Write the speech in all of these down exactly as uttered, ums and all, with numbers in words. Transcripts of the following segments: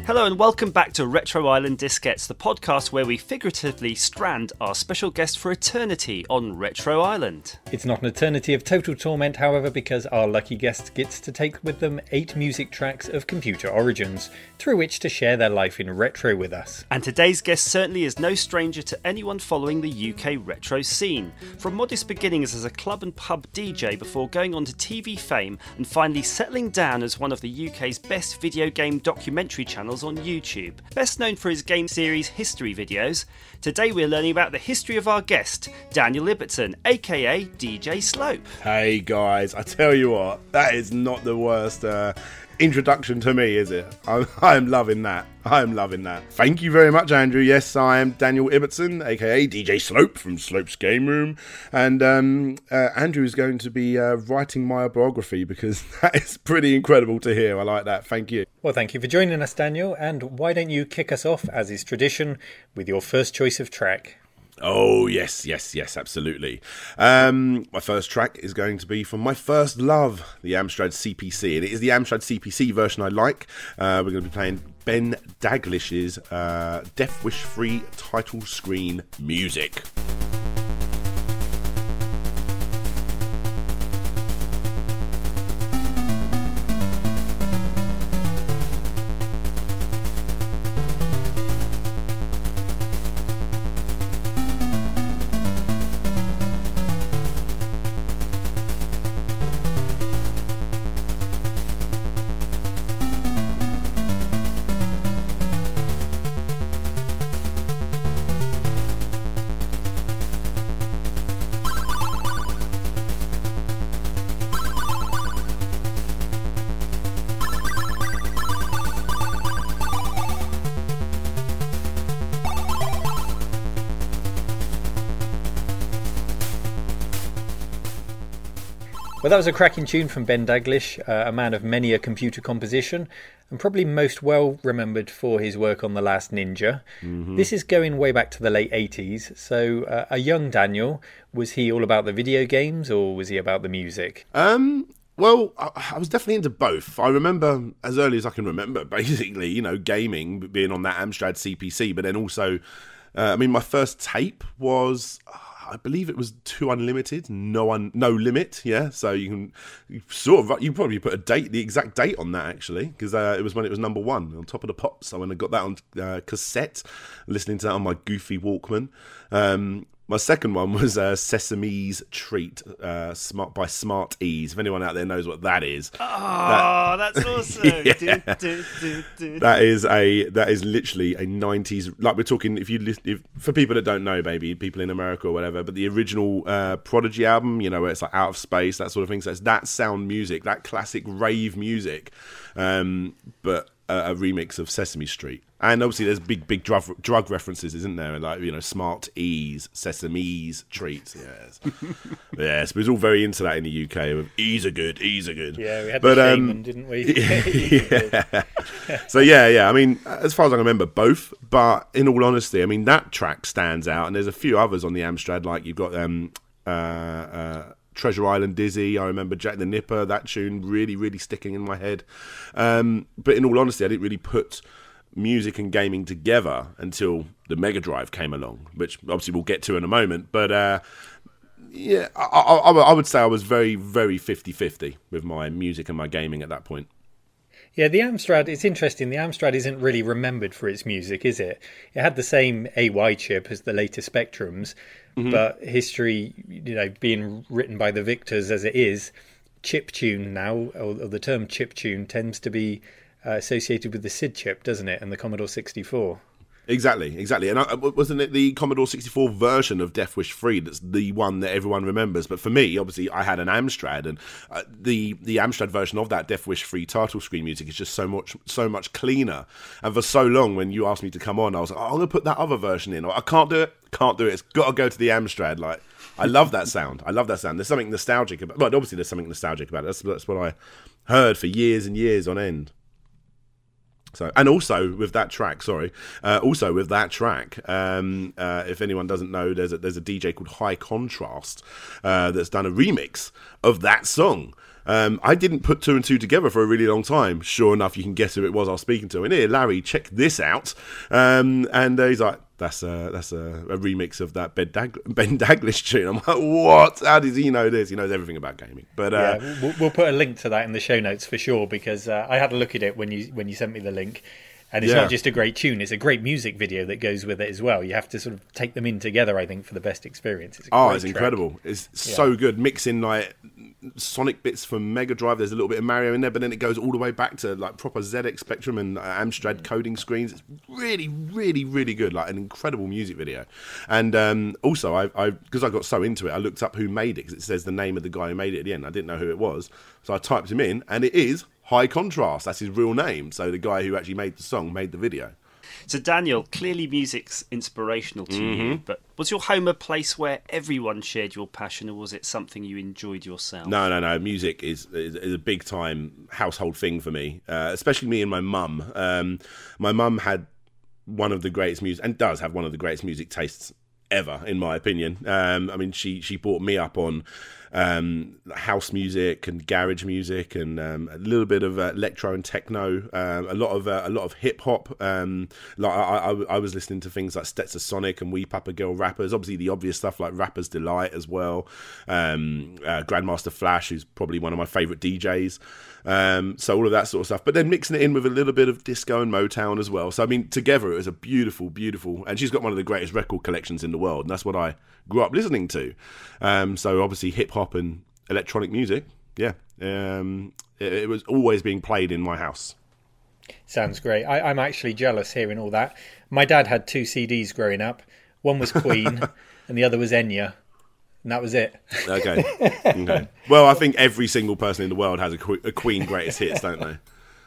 Hello and welcome back to Retro Island Diskettes, the podcast where we figuratively strand our special guest for eternity on Retro Island. It's not an eternity of total torment, however, because our lucky guest gets to take with them eight music tracks of computer origins, through which to share their life in retro with us. And today's guest certainly is no stranger to anyone following the U K retro scene. From modest beginnings as a club and pub D J before going on to T V fame and finally settling down as one of the U K's best video game documentary channels on YouTube. Best known for his game series history videos, today we're learning about the history of our guest, Daniel Ibbotson, aka D J Slope. Hey guys, I tell you what, that is not the worst uh, introduction to me, is it? I'm, I'm loving that. I'm loving that. Thank you very much, Andrew. Yes, I am Daniel Ibbotson, aka D J Slope from Slope's Game Room. And um, uh, Andrew is going to be uh, writing my biography because that is pretty incredible to hear. I like that. Thank you. Well, thank you for joining us, Daniel. And why don't you kick us off, as is tradition, with your first choice of track? Oh, yes, yes, yes, absolutely. Um, my first track is going to be from my first love, the Amstrad C P C. And it is the Amstrad C P C version I like. Uh, we're going to be playing Ben Daglish's uh, Death Wish Free title screen music. Well, that was a cracking tune from Ben Daglish, uh, a man of many a computer composition, and probably most well remembered for his work on The Last Ninja. Mm-hmm. This is going way back to the late eighties, so uh, a young Daniel, was he all about the video games or was he about the music? Um... Well, I was definitely into both. I remember, as early as I can remember, basically, you know, gaming, being on that Amstrad C P C, but then also, uh, I mean, my first tape was, I believe it was two Unlimited, no un, no limit, yeah, so you can you sort of, you probably put a date, the exact date on that, actually, because uh, it was when it was number one, on Top of the Pops. So when I got that on uh, cassette, listening to that on my goofy Walkman. Um My second one was uh, Sesame's Treat uh, smart by Smart Ease. If anyone out there knows what that is, oh, that, that's awesome! yeah. do, do, do, do. That is a that is literally a nineties. Like we're talking, if you if, for people that don't know, maybe people in America or whatever, but the original uh, Prodigy album, you know, where it's like Out of Space, that sort of thing. So it's that sound music, that classic rave music, um, but a, a remix of Sesame Street. And obviously, there's big, big drug, drug references, isn't there? Like, you know, Smart Ease, Sesame's Treats. Yes, yes. But we was all very into that in the U K. With Ease are good, Ease are good. Yeah, we had but, the um, Shaman, didn't we? yeah. So yeah, yeah. I mean, as far as I can remember, both. But in all honesty, I mean, that track stands out, and there's a few others on the Amstrad. Like you've got um, uh, uh, Treasure Island Dizzy. I remember Jack the Nipper. That tune really, really sticking in my head. Um, but in all honesty, I didn't really put music and gaming together until the Mega Drive came along, which obviously we'll get to in a moment. But uh, yeah, I, I, I would say I was very, very fifty-fifty with my music and my gaming at that point. Yeah, the Amstrad, it's interesting. The Amstrad isn't really remembered for its music, is it? It had the same A Y chip as the later Spectrums, mm-hmm. but history, you know, being written by the victors as it is, chiptune now, or, or the term chiptune tends to be Uh, associated with the S I D chip, doesn't it, and the Commodore sixty-four? Exactly, exactly. And I, wasn't it the Commodore sixty-four version of Death Wish three that's the one that everyone remembers? But for me, obviously, I had an Amstrad, and uh, the the Amstrad version of that Death Wish three title screen music is just so much so much cleaner. And for so long, when you asked me to come on, I was like, oh, I'm going to put that other version in. Or, I can't do it, can't do it. It's got to go to the Amstrad. Like, I love that sound. I love that sound. There's something nostalgic about it. Well, obviously, there's something nostalgic about it. That's, that's what I heard for years and years on end. So, and also with that track, sorry, uh, also with that track, um, uh, if anyone doesn't know, there's a, there's a D J called High Contrast uh, that's done a remix of that song. Um, I didn't put two and two together for a really long time. Sure enough, you can guess who it was I was speaking to. And here, Larry, check this out. Um, and uh, he's like, that's a, that's a, a remix of that Ben, Dag- Ben Daglish tune. I'm like, what? How does he know this? He knows everything about gaming. But uh, yeah, we'll, we'll put a link to that in the show notes for sure, because uh, I had a look at it when you when you sent me the link. And it's yeah. not just a great tune, it's a great music video that goes with it as well. You have to sort of take them in together, I think, for the best experience. It's a oh, it's track. incredible. It's yeah. so good. Mixing like Sonic bits from Mega Drive. There's a little bit of Mario in there, but then it goes all the way back to like proper Z X Spectrum and uh, Amstrad coding screens. It's really, really, really good. Like an incredible music video. And um, also, I, I because I got so into it, I looked up who made it, because it says the name of the guy who made it at the end. I didn't know who it was. So I typed him in, and it is High Contrast. That's his real name. So the guy who actually made the song made the video. So Daniel, clearly music's inspirational to mm-hmm. you, but was your home a place where everyone shared your passion, or was it something you enjoyed yourself? No, no, no. Music is is, is a big time household thing for me, uh, especially me and my mum. Um, my mum had one of the greatest music, and does have one of the greatest music tastes ever, in my opinion. Um, I mean, she she brought me up on um, house music and garage music, and um, a little bit of uh, electro and techno, um, a lot of uh, a lot of hip hop. Um, like I, I, I was listening to things like Stetsasonic and We Papa Girl rappers. Obviously, the obvious stuff like Rapper's Delight as well. Um, uh, Grandmaster Flash, who's probably one of my favourite D Js. Um, so all of that sort of stuff, but then mixing it in with a little bit of disco and Motown as well. So I mean, together it was a beautiful, beautiful, and she's got one of the greatest record collections in the world, and that's what I grew up listening to. Um, so obviously hip hop and electronic music, yeah, um, it, it was always being played in my house. Sounds great. I, I'm actually jealous hearing all that. My dad had two C Ds growing up. One was Queen, and the other was Enya. And that was it. Okay. okay. Well, I think every single person in the world has a, a Queen greatest hits, don't they?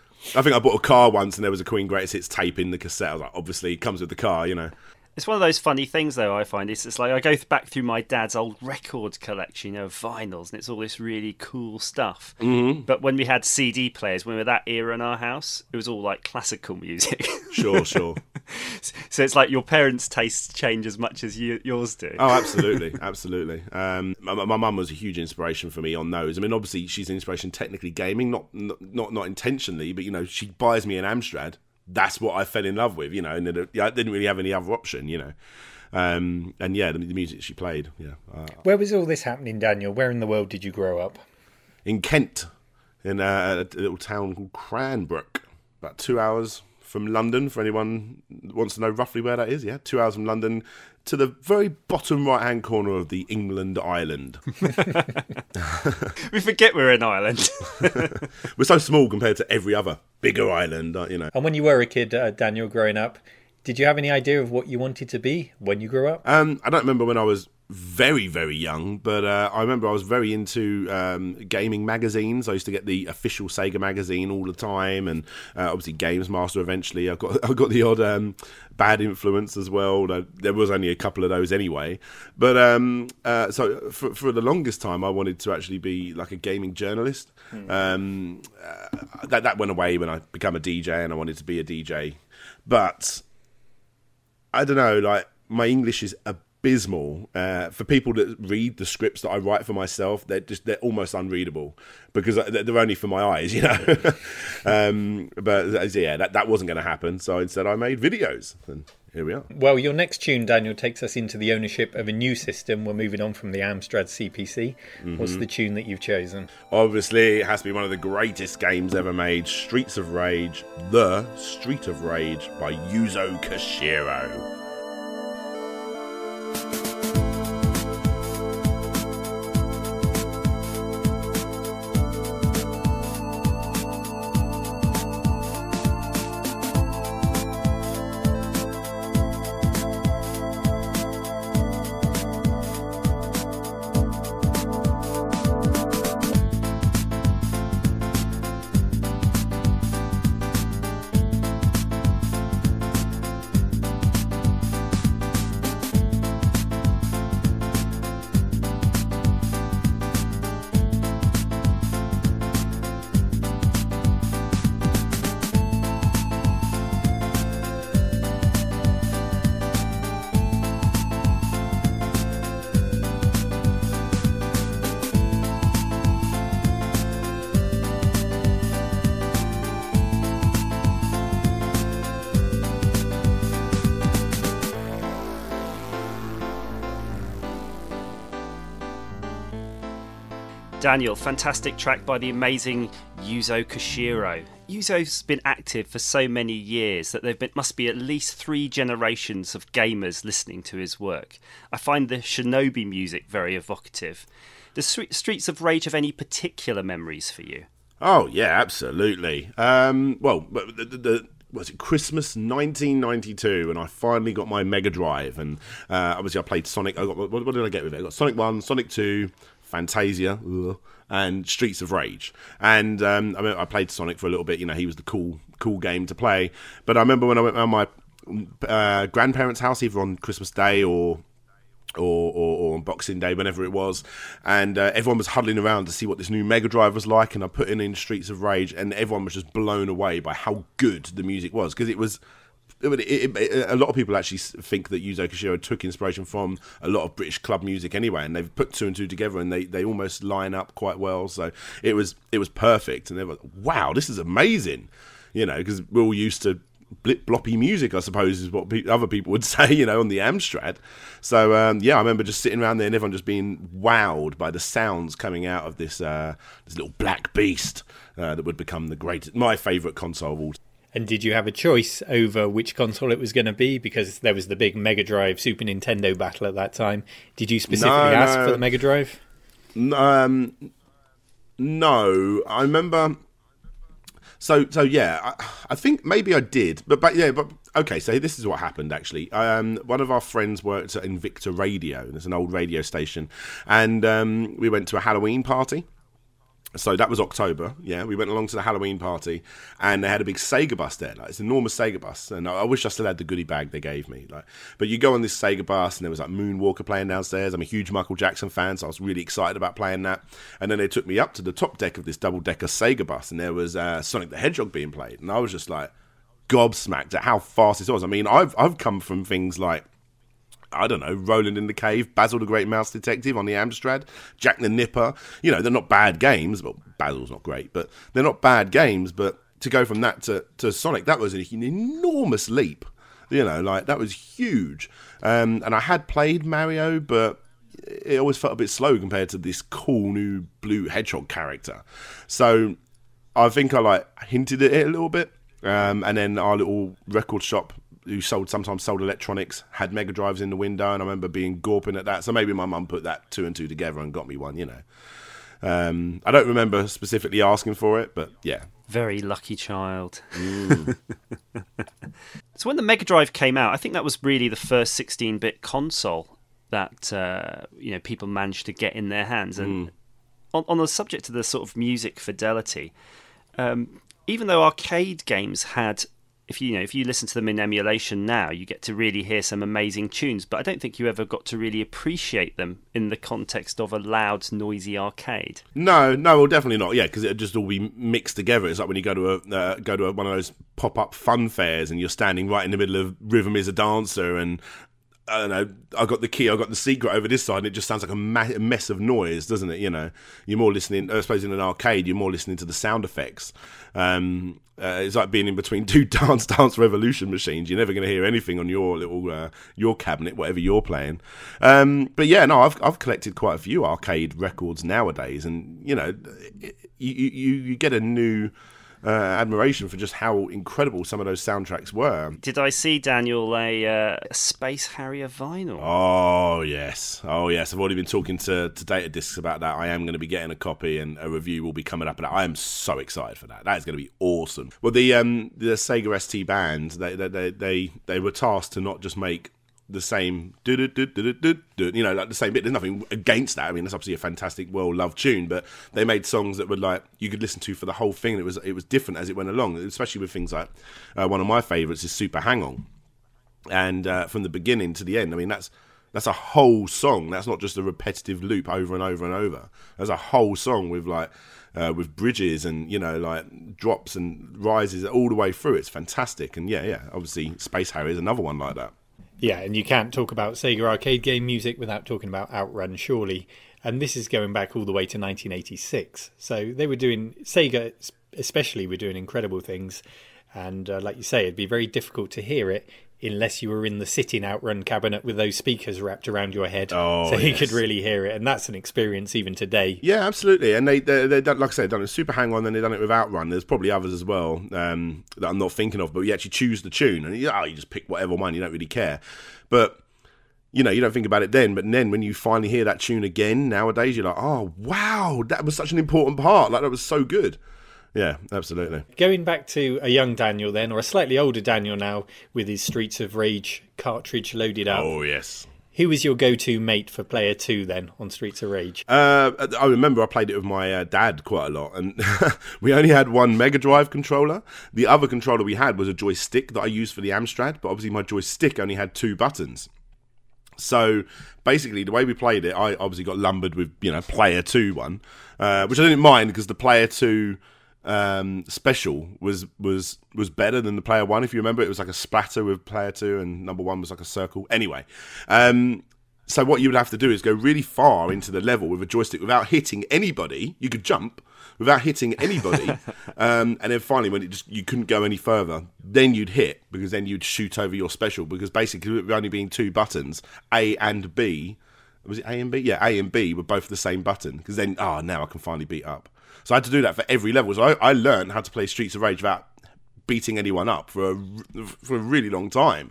I think I bought a car once and there was a Queen greatest hits tape in the cassette. I was like, obviously, it comes with the car, you know. It's one of those funny things, though, I find. It's, it's like I go back through my dad's old record collection, you know, of vinyls, and it's all this really cool stuff. Mm-hmm. But when we had C D players, when we were that era in our house, it was all like classical music. Sure, sure. So it's like your parents' tastes change as much as you, yours do. Oh, absolutely, absolutely. Um, my my mum was a huge inspiration for me on those. I mean, obviously, she's an inspiration technically gaming, not not not intentionally, but, you know, she buys me an Amstrad. That's what I fell in love with, you know, and then, I didn't really have any other option, you know. Um, and yeah, the, the music she played, yeah. Uh, Where was all this happening, Daniel? Where in the world did you grow up? In Kent, in a, a little town called Cranbrook, about two hours from London, for anyone who wants to know roughly where that is, yeah. Two hours from London to the very bottom right-hand corner of the England island. We forget we're in Ireland. We're so small compared to every other bigger island, you know. And when you were a kid, uh, Daniel, growing up, did you have any idea of what you wanted to be when you grew up? Um, I don't remember when I was very, very young, but uh, I remember I was very into um, gaming magazines. I used to get the official Sega magazine all the time, and uh, obviously Games Master eventually. I got I got the odd um, Bad Influence as well. There was only a couple of those anyway. But um, uh, so for, for the longest time, I wanted to actually be like a gaming journalist. Mm. Um, uh, that, that went away when I became a D J, and I wanted to be a D J. But I don't know, like, my English is abysmal. Uh, for people that read the scripts that I write for myself, they're just they're almost unreadable because they're only for my eyes, you know. um, but yeah, that that wasn't going to happen. So instead, I made videos, and here we are. Well, your next tune, Daniel, takes us into the ownership of a new system. We're moving on from the Amstrad C P C. Mm-hmm. What's the tune that you've chosen? Obviously, it has to be one of the greatest games ever made, Streets of Rage, The Street of Rage by Yuzo Koshiro. Daniel, fantastic track by the amazing Yuzo Koshiro. Yuzo's been active for so many years that there must be at least three generations of gamers listening to his work. I find the Shinobi music very evocative. Does Streets of Rage have any particular memories for you? Oh, yeah, absolutely. Um, well, the, the, the was it Christmas nineteen ninety-two, and I finally got my Mega Drive, and uh, obviously I played Sonic. I got what, what did I get with it? I got Sonic One, Sonic Two, Fantasia, ugh, and Streets of Rage. And um, I mean, I played Sonic for a little bit. You know, he was the cool, cool game to play. But I remember when I went around my uh, grandparents' house, either on Christmas Day or. Or, or, or on Boxing Day, whenever it was, and uh, everyone was huddling around to see what this new Mega Drive was like, and I put in, in Streets of Rage, and everyone was just blown away by how good the music was, because it was, it, it, it, a lot of people actually think that Yuzo Koshiro took inspiration from a lot of British club music anyway, and they've put two and two together, and they, they almost line up quite well, so it was it was perfect, and they were like, wow, this is amazing, you know, because we're all used to blip bloppy music, I suppose, is what pe- other people would say, you know, on the Amstrad. So um, yeah, I remember just sitting around there and everyone just being wowed by the sounds coming out of this uh, this little black beast uh, that would become the greatest, my favourite console of all. And did you have a choice over which console it was going to be? Because there was the big Mega Drive Super Nintendo battle at that time. Did you specifically no, ask no. for the Mega Drive? Um, no, I remember. So, so yeah, I, I think maybe I did, but, but yeah, but okay. So this is what happened. Actually, um, one of our friends worked at Invicta Radio. There's an old radio station, and um, we went to a Halloween party. So that was October. Yeah, we went along to the Halloween party, and they had a big Sega bus there. Like, it's an enormous Sega bus, and I, I wish I still had the goodie bag they gave me. Like, but you go on this Sega bus, and there was like Moonwalker playing downstairs. I'm a huge Michael Jackson fan, so I was really excited about playing that. And then they took me up to the top deck of this double decker Sega bus, and there was uh, Sonic the Hedgehog being played, and I was just like gobsmacked at how fast this was. I mean, I've I've come from things like, I don't know, Roland in the Cave, Basil the Great Mouse Detective on the Amstrad, Jack the Nipper. You know, they're not bad games. Well, Basil's not great, but they're not bad games. But to go from that to, to Sonic, that was an enormous leap. You know, like, that was huge. Um, and I had played Mario, but it always felt a bit slow compared to this cool new blue hedgehog character. So I think I, like, hinted at it a little bit. Um, and then our little record shop, who sold sometimes sold electronics, had Mega Drives in the window, and I remember being gawping at that. So maybe my mum put that two and two together and got me one, you know. Um, I don't remember specifically asking for it, but yeah. Very lucky child. Mm. So when the Mega Drive came out, I think that was really the first sixteen-bit console that uh, you know, people managed to get in their hands. And mm. on, on the subject of the sort of music fidelity, um, even though arcade games had, if you know, if you listen to them in emulation now, you get to really hear some amazing tunes. But I don't think you ever got to really appreciate them in the context of a loud, noisy arcade. No, no, well, definitely not. Yeah, because it'd just all be mixed together. It's like when you go to a uh, go to a, one of those pop-up fun fairs, and you're standing right in the middle of Rhythm Is a Dancer, and I don't know, I got the key, I got the secret over this side, and it just sounds like a, ma- a mess of noise, doesn't it? You know, you're more listening, I suppose in an arcade, you're more listening to the sound effects. Um, uh, it's like being in between two Dance Dance Revolution machines. You're never going to hear anything on your little, uh, your cabinet, whatever you're playing. Um, but yeah, no, I've I've collected quite a few arcade records nowadays, and, you know, you, you, you get a new Uh, admiration for just how incredible some of those soundtracks were. Did I see, Daniel, a, uh, a Space Harrier vinyl? Oh, yes. Oh, yes. I've already been talking to, to Data Discs about that. I am going to be getting a copy, and a review will be coming up. And I am so excited for that. That is going to be awesome. Well, the um, the Sega S T band, they, they, they, they were tasked to not just make the same, you know, like the same bit. There's nothing against that. I mean, that's obviously a fantastic, well-loved tune, but they made songs that were like you could listen to for the whole thing. And it was it was different as it went along, especially with things like uh, one of my favourites is Super Hang On, and uh, from the beginning to the end. I mean, that's that's a whole song. That's not just a repetitive loop over and over and over. There's a whole song with like. Uh, with bridges and, you know, like drops and rises all the way through. It's fantastic. And yeah, yeah, obviously Space Harrier is another one like that. Yeah, and you can't talk about Sega arcade game music without talking about Outrun, surely. And this is going back all the way to nineteen eighty-six. So they were doing, Sega especially, were doing incredible things. And uh, like you say, it'd be very difficult to hear it unless you were in the sitting outrun cabinet with those speakers wrapped around your head, oh, so yes. you could really hear it. And that's an experience even today. Yeah, absolutely. And they, they, they done, like I said, done it with Super Hang On, then they've done it with Outrun. There's probably others as well um, that I'm not thinking of, but you actually choose the tune, and you, oh, you just pick whatever one, you don't really care. But you know, you don't think about it then, but then when you finally hear that tune again nowadays, you're like, oh, wow, that was such an important part. Like, that was so good. Yeah, absolutely. Going back to a young Daniel then, or a slightly older Daniel now, with his Streets of Rage cartridge loaded up. Oh, yes. Who was your go-to mate for player two then on Streets of Rage? Uh, I remember I played it with my uh, dad quite a lot, and we only had one Mega Drive controller. The other controller we had was a joystick that I used for the Amstrad, but obviously my joystick only had two buttons. So basically, the way we played it, I obviously got lumbered with, you know, player two one, uh, which I didn't mind because the player two um, special was was was better than the player one. If you remember, it was like a splatter with player two, and number one was like a circle. Anyway, um, so what you would have to do is go really far into the level with a joystick without hitting anybody. You could jump without hitting anybody, um, and then finally, when it just you couldn't go any further, then you'd hit, because then you'd shoot over your special, because basically it only being two buttons, A and B. Was it A and B? Yeah, A and B were both the same button, because then, oh, now I can finally beat up. So I had to do that for every level. So I, I learned how to play Streets of Rage without beating anyone up for a, for a really long time.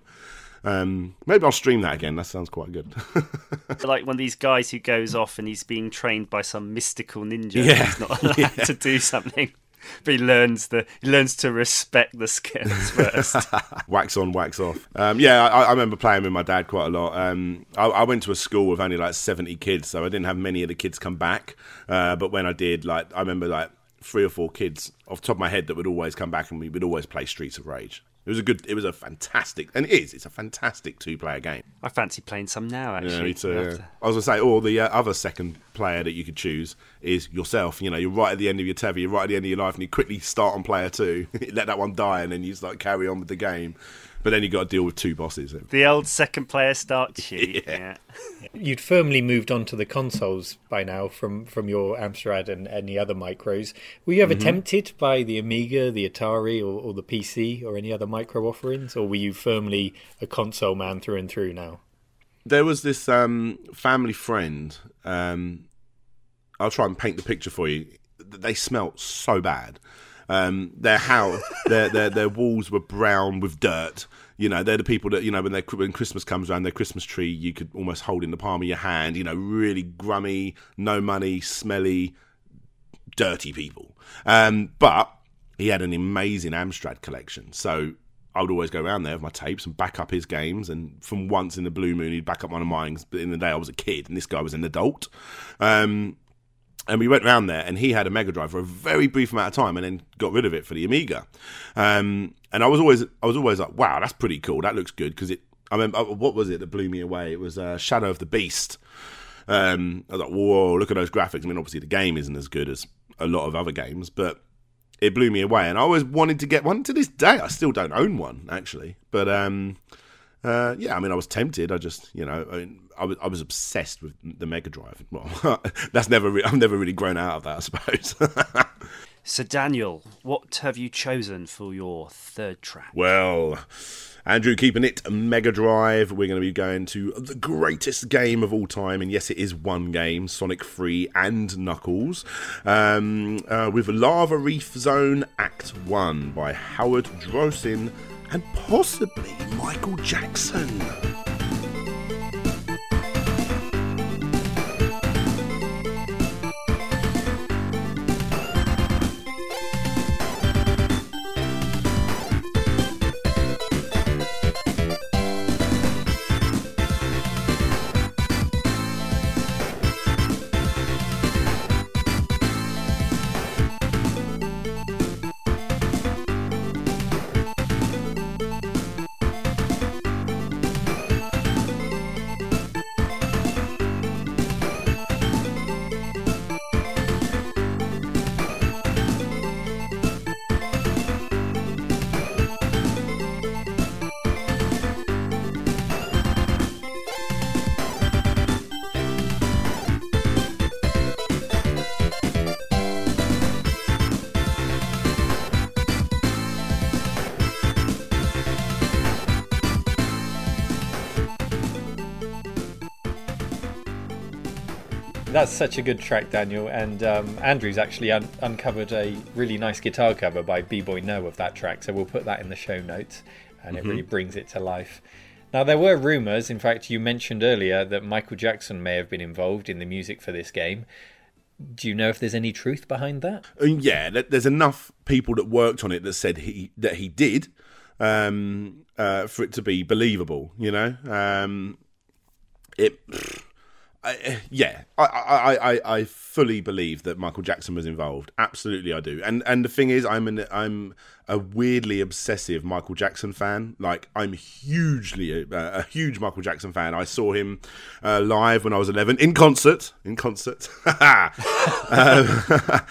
Um, maybe I'll stream that again. That sounds quite good. Like one of these guys who goes off and he's being trained by some mystical ninja. Yeah. He's not allowed Yeah. to do something. But he learns the he learns to respect the skills first. Wax on, wax off. Um, yeah, I, I remember playing with my dad quite a lot. Um, I, I went to a school with only like seventy kids, so I didn't have many of the kids come back. Uh, but when I did, like I remember like three or four kids off the top of my head that would always come back, and we would always play Streets of Rage. It was a good, it was a fantastic, and it is, it's a fantastic two-player game. I fancy playing some now, actually. Yeah, me too. We'll Yeah. have to- I was going to say, or the uh, other second player that you could choose is yourself. You know, you're right at the end of your tether, you're right at the end of your life, and you quickly start on player two, let that one die, and then you start carry on with the game. But then you've got to deal with two bosses. The old second player start sheet. Yeah. Yeah. You'd firmly moved on to the consoles by now from, from your Amstrad and any other micros. Were you ever Mm-hmm. tempted by the Amiga, the Atari, or, or the P C, or any other micro offerings? Or were you firmly a console man through and through now? There was this um, family friend. Um, I'll try and paint the picture for you. They smelt so bad. Um, their house, their, their their walls were brown with dirt. You know, they're the people that, you know, when they when Christmas comes around, their Christmas tree you could almost hold in the palm of your hand. You know, really grummy, no money, smelly, dirty people. Um, but he had an amazing Amstrad collection, so I would always go around there with my tapes and back up his games. And from once in the blue moon, he'd back up one of mine. But in the day, I was a kid, and this guy was an adult. Um, And we went round there, and he had a Mega Drive for a very brief amount of time, and then got rid of it for the Amiga. Um, and I was always, I was always like, "Wow, that's pretty cool. That looks good." Because it, I remember, what was it that blew me away? It was uh, Shadow of the Beast. Um, I was like, "Whoa, look at those graphics!" I mean, obviously the game isn't as good as a lot of other games, but it blew me away. And I always wanted to get one. To this day, I still don't own one, actually. But um, uh, yeah, I mean, I was tempted. I just, you know, I mean, I was I was obsessed with the Mega Drive. Well, that's never re- I've never really grown out of that, I suppose. So, Daniel, what have you chosen for your third track? Well, Andrew, keeping it Mega Drive, we're going to be going to the greatest game of all time, and yes, it is one game, Sonic three and Knuckles, um, uh, with Lava Reef Zone Act one by Howard Drosin and possibly Michael Jackson. that's such a good track, Daniel. And um, Andrew's actually un- uncovered a really nice guitar cover by B-Boy No of that track, so we'll put that in the show notes, and mm-hmm. it really brings it to life. Now, there were rumours, in fact, you mentioned earlier that Michael Jackson may have been involved in the music for this game. Do you know if there's any truth behind that? Yeah, there's enough people that worked on it that said he that he did, um, uh, for it to be believable, you know? Um, it... I, yeah, I, I, I, I fully believe that Michael Jackson was involved. Absolutely, I do. And and the thing is, I'm an I'm a weirdly obsessive Michael Jackson fan. Like, I'm hugely a, a huge Michael Jackson fan. I saw him uh, live when I was eleven in concert. In concert, um,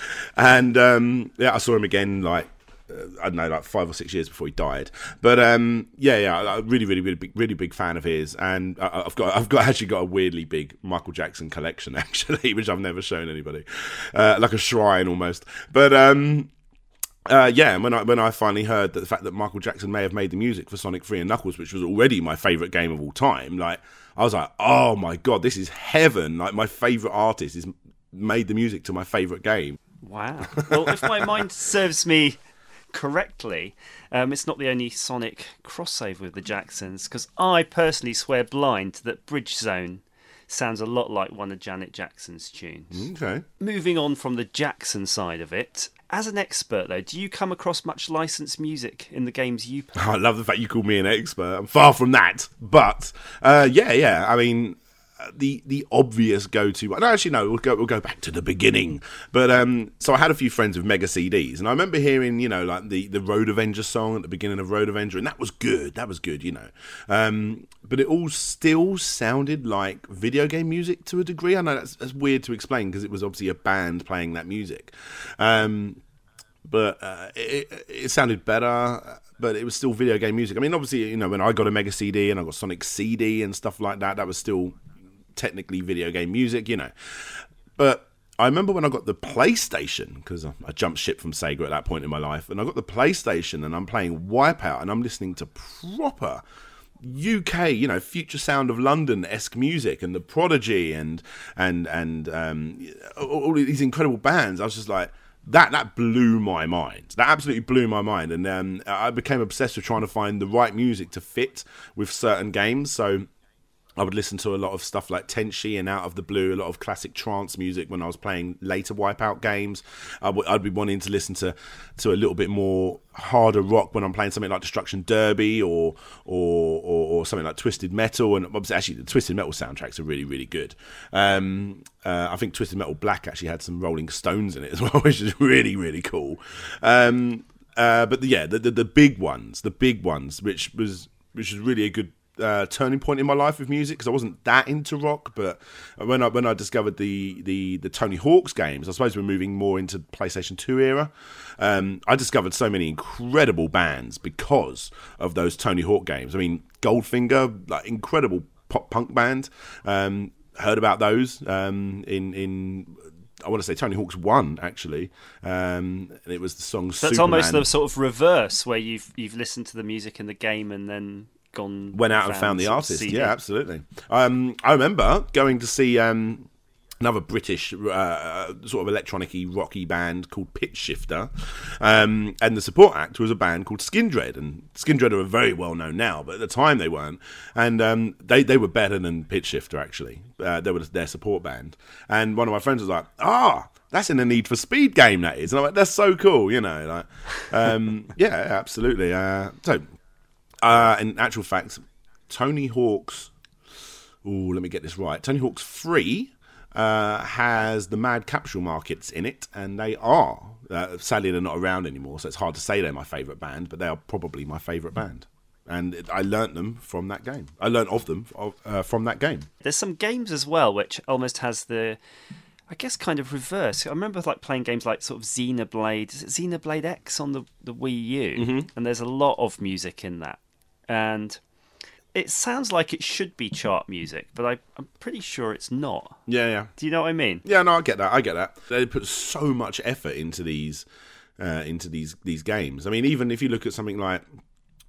and um, yeah, I saw him again like. I don't know, like five or six years before he died. But um, yeah, yeah, I'm really, really, really big, really big fan of his, and I've got, I've got actually got a weirdly big Michael Jackson collection, actually, which I've never shown anybody, uh, like a shrine almost. But um, uh, yeah, when I when I finally heard that the fact that Michael Jackson may have made the music for Sonic three and Knuckles, which was already my favourite game of all time, like I was like, oh my god, this is heaven! Like, my favourite artist has made the music to my favourite game. Wow. Well, if my mind serves me correctly, um, it's not the only Sonic crossover with the Jacksons, because I personally swear blind that Bridge Zone sounds a lot like one of Janet Jackson's tunes. Okay. Moving on from the Jackson side of it, as an expert though, do you come across much licensed music in the games you play? Oh, I love the fact you call me an expert. I'm far from that, but uh, yeah, yeah. I mean, the the obvious go-to. No, actually, no. We'll go we'll go back to the beginning. But um, so I had a few friends with Mega C Ds, and I remember hearing, you know, like the, the Road Avenger song at the beginning of Road Avenger, and that was good. That was good, you know. Um, but it all still sounded like video game music to a degree. I know that's, that's weird to explain because it was obviously a band playing that music. Um, but uh, it, it sounded better. But it was still video game music. I mean, obviously, you know, when I got a Mega C D and I got Sonic C D and stuff like that, that was still technically video game music, you know. But I remember when I got the PlayStation, because I jumped ship from Sega at that point in my life, and I got the PlayStation and I'm playing Wipeout and I'm listening to proper U K, you know, Future Sound of London-esque music and The Prodigy and and and um, all these incredible bands. I was just like, that that blew my mind. That absolutely blew my mind. And um, I became obsessed with trying to find the right music to fit with certain games. So I would listen to a lot of stuff like Tenchi and Out of the Blue, a lot of classic trance music when I was playing later Wipeout games. I w- I'd be wanting to listen to, to a little bit more harder rock when I'm playing something like Destruction Derby or or, or, or something like Twisted Metal. And obviously, actually, the Twisted Metal soundtracks are really, really good. Um, uh, I think Twisted Metal Black actually had some Rolling Stones in it as well, which is really, really cool. Um, uh, but the, yeah, the, the the big ones, the big ones, which was which was really a good Uh, turning point in my life with music, because I wasn't that into rock, but when I when I discovered the the the Tony Hawk's games, I suppose we're moving more into PlayStation two era. Um, I discovered so many incredible bands because of those Tony Hawk games. I mean, Goldfinger, like incredible pop punk band. Um, heard about those um, in in. I want to say Tony Hawk's one, actually, um, and it was the song. So that's Superman. almost the sort of reverse, where you've you've listened to the music in the game and then gone went out and found the artist. C D. Yeah, absolutely. Um, I remember going to see um, another British uh, sort of electronic-y, rocky band called Pitch Shifter, um, and the support act was a band called Skindred, and Skindred are very well known now, but at the time they weren't, and um, they they were better than Pitch Shifter, actually. Uh, they were their support band, and one of my friends was like, ah, that's in a Need for Speed game, that is. And I'm like, that's so cool, you know. Like, um, yeah, absolutely. Uh, so. Uh, in actual fact, Tony Hawk's... Ooh, let me get this right. Tony Hawk's three uh, has the Mad Capsule Markets in it, and they are. Uh, sadly, they're not around anymore, so it's hard to say they're my favourite band, but they are probably my favourite band. And it, I learnt them from that game. I learnt of them of, uh, from that game. There's some games as well, which almost has the... I guess kind of reverse. I remember like playing games like sort of Xenoblade. Is it Xenoblade X on the, the Wii U? Mm-hmm. And there's a lot of music in that. And it sounds like it should be chart music, but I, I'm pretty sure it's not. Yeah, yeah. Do you know what I mean? Yeah, no, I get that. I get that. They put so much effort into these, uh, into these these games. I mean, even if you look at something like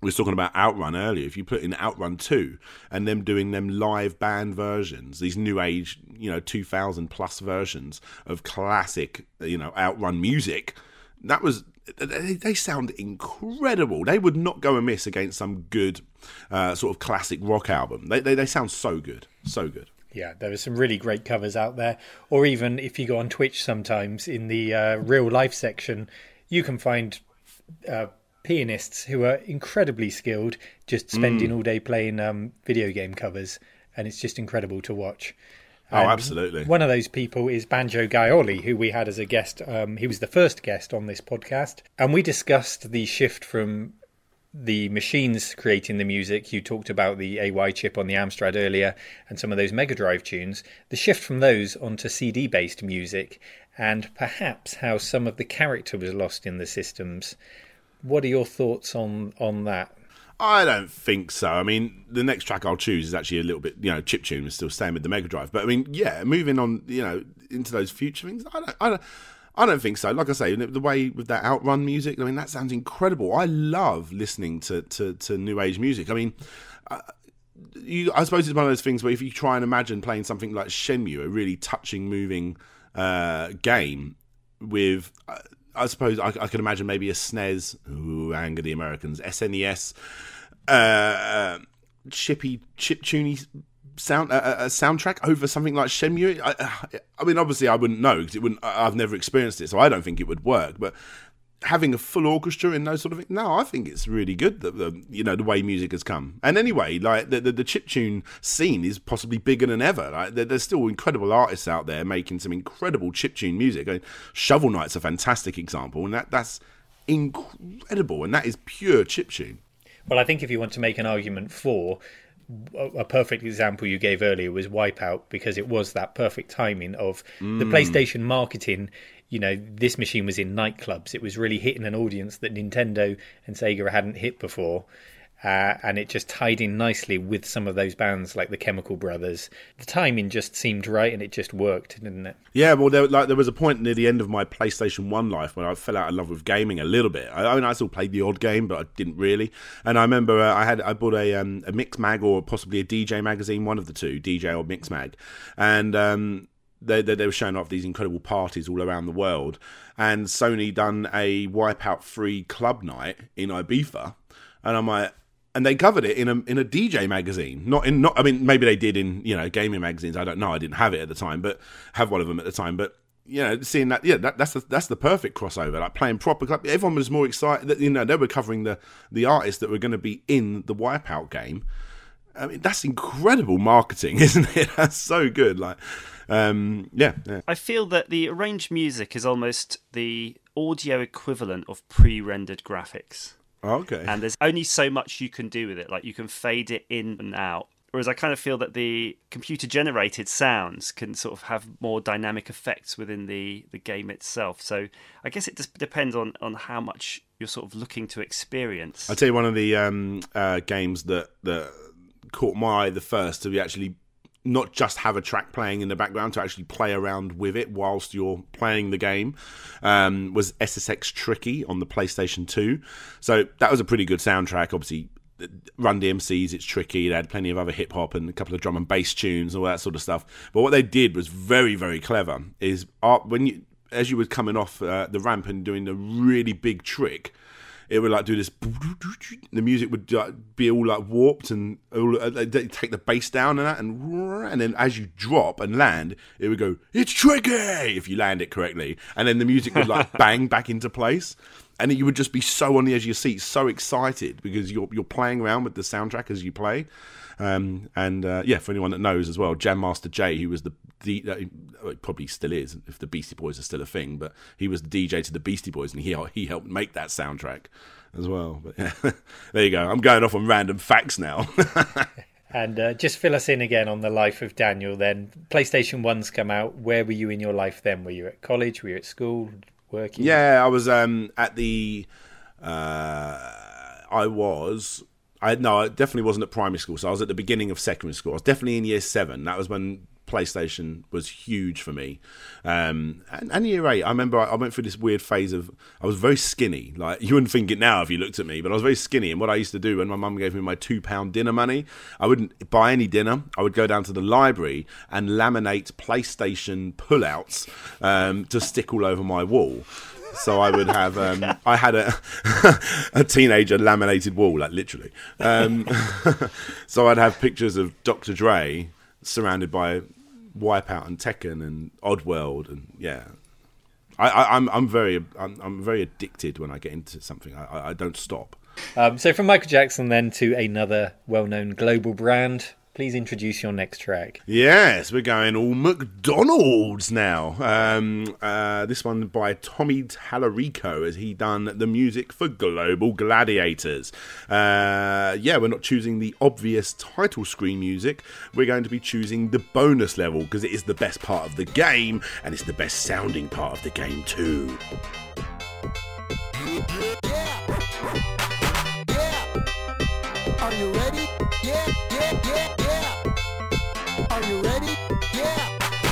we were talking about Outrun earlier. If you put in Outrun two and them doing them live band versions, these new age, you know, two thousand plus versions of classic, you know, Outrun music, that was, they, they sound incredible. They would not go amiss against some good uh, sort of classic rock album. They, they they sound so good, so good. Yeah, there are some really great covers out there. Or even if you go on Twitch sometimes, in the uh, real life section, you can find uh, pianists who are incredibly skilled, just spending mm. all day playing um, video game covers. And it's just incredible to watch. And oh, absolutely. One of those people is Banjo Gaioli, who we had as a guest. Um, he was the first guest on this podcast. And we discussed the shift from the machines creating the music. You talked about the A Y chip on the Amstrad earlier and some of those Mega Drive tunes. The shift from those onto C D-based music, and perhaps how some of the character was lost in the systems. What are your thoughts on, on that? I don't think so. I mean, the next track I'll choose is actually a little bit, you know, chiptune is still staying with the Mega Drive. But I mean, yeah, moving on, you know, into those future things, I don't, I don't, I don't think so. Like I say, the way with that Outrun music, I mean, that sounds incredible. I love listening to, to, to new age music. I mean, uh, you, I suppose it's one of those things where if you try and imagine playing something like Shenmue, a really touching, moving uh, game with, uh, I suppose I, I can imagine maybe a S N E S, ooh, anger the Americans, S N E S, uh, chippy, chiptuney sound uh, a soundtrack over something like Shenmue. I, I mean, obviously, I wouldn't know because it wouldn't. I've never experienced it, so I don't think it would work. But having a full orchestra in those sort of things, no, I think it's really good that the you know the way music has come. And anyway, like the the, the chiptune scene is possibly bigger than ever. Like there, there's still incredible artists out there making some incredible chiptune music. I mean, Shovel Knight's a fantastic example, and that that's incredible, and that is pure chiptune. Well, I think if you want to make an argument for, a perfect example you gave earlier was Wipeout, because it was that perfect timing of mm. the PlayStation marketing. You know, this machine was in nightclubs. It was really hitting an audience that Nintendo and Sega hadn't hit before. Uh, and it just tied in nicely with some of those bands like the Chemical Brothers. The timing just seemed right, and it just worked, didn't it? Yeah, well, there, like there was a point near the end of my PlayStation one life when I fell out of love with gaming a little bit. I, I mean, I still played the odd game, but I didn't really. And I remember uh, I had I bought a um, a Mix Mag, or possibly a D J magazine, one of the two, D J or Mix Mag, and um, they, they they were showing off these incredible parties all around the world. And Sony done a Wipeout free club night in Ibiza, and I'm like. And they covered it in a in a D J magazine, not in not. I mean, maybe they did in you know gaming magazines. I don't know. I didn't have it at the time, but have one of them at the time. But you know, seeing that, yeah, that, that's the that's the perfect crossover. Like playing proper club. Everyone was more excited. That, you know, they were covering the the artists that were going to be in the Wipeout game. I mean, that's incredible marketing, isn't it? That's so good. Like, um, yeah, yeah. I feel that the arranged music is almost the audio equivalent of pre-rendered graphics. Okay. And there's only so much you can do with it. Like, you can fade it in and out. Whereas I kind of feel that the computer-generated sounds can sort of have more dynamic effects within the, the game itself. So I guess it just depends on, on how much you're sort of looking to experience. I'll tell you one of the um, uh, games that, that caught my eye the first to be actually not just have a track playing in the background, to actually play around with it whilst you're playing the game, um, was S S X Tricky on the PlayStation two. So that was a pretty good soundtrack. Obviously, Run D M C's It's Tricky. They had plenty of other hip-hop and a couple of drum and bass tunes, all that sort of stuff. But what they did was very, very clever, is when you, as you were coming off uh, the ramp and doing the really big trick, it would like do this. The music would be all like warped, and all, uh, take the bass down and that, and and then as you drop and land, it would go, "It's tricky" if you land it correctly, and then the music would like bang back into place, and you would just be so on the edge of your seat, so excited because you're you're playing around with the soundtrack as you play. Um, and uh, yeah, for anyone that knows as well, Jam Master Jay, who was the, the uh, probably still is if the Beastie Boys are still a thing, but he was the D J to the Beastie Boys, and he he helped make that soundtrack as well. But yeah, there you go. I'm going off on random facts now. And uh, just fill us in again on the life of Daniel then. PlayStation one's come out. Where were you in your life then? Were you at college? Were you at school? Working? Yeah, I was um, at the... Uh, I was... I No, I definitely wasn't at primary school, so I was at the beginning of secondary school. I was definitely in year seven. That was when PlayStation was huge for me. Um, and, and year eight, I remember I, I went through this weird phase of, I was very skinny. Like, you wouldn't think it now if you looked at me, but I was very skinny. And what I used to do when my mum gave me my two pound dinner money, I wouldn't buy any dinner. I would go down to the library and laminate PlayStation pullouts um, to stick all over my wall. So I would have, um, I had a a teenager laminated wall, like literally. Um, so I'd have pictures of Doctor Dre surrounded by Wipeout and Tekken and Oddworld, and yeah, I, I, I'm I'm very I'm, I'm very addicted when I get into something. I, I, I don't stop. Um, so from Michael Jackson then to another well-known global brand. Please introduce your next track. Yes, we're going all McDonald's now. Um, uh, this one by Tommy Tallarico, as he done the music for Global Gladiators. Uh, yeah, we're not choosing the obvious title screen music. We're going to be choosing the bonus level, because it is the best part of the game, and it's the best sounding part of the game too. Yeah. Yeah. Are you ready? Yeah, yeah, yeah, yeah. Are you ready? Yeah.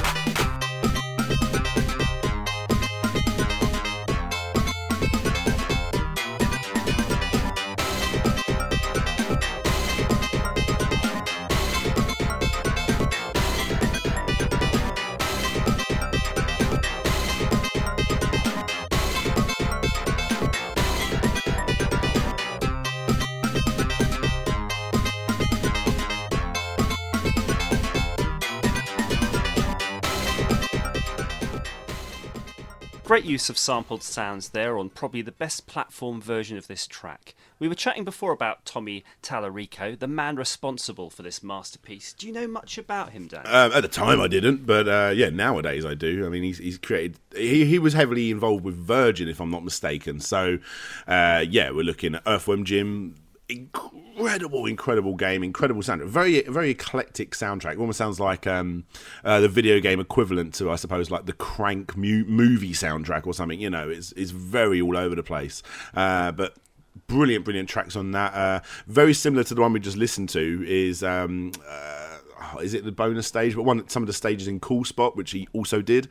Great use of sampled sounds there on probably the best platform version of this track. We were chatting before about Tommy Tallarico, the man responsible for this masterpiece. Do you know much about him, Dan? Um, at the time I didn't, but uh, yeah, nowadays I do. I mean, he's, he's created... He, he was heavily involved with Virgin, if I'm not mistaken. So, uh, yeah, we're looking at Earthworm Jim... Incredible, incredible game, incredible soundtrack. Very, very eclectic soundtrack. It almost sounds like um, uh, the video game equivalent to, I suppose, like the Crank mu- movie soundtrack or something. You know, it's it's very all over the place. Uh, but brilliant, brilliant tracks on that. Uh, very similar to the one we just listened to is. Um, uh, Is it the bonus stage? But one, some of the stages in Cool Spot, which he also did.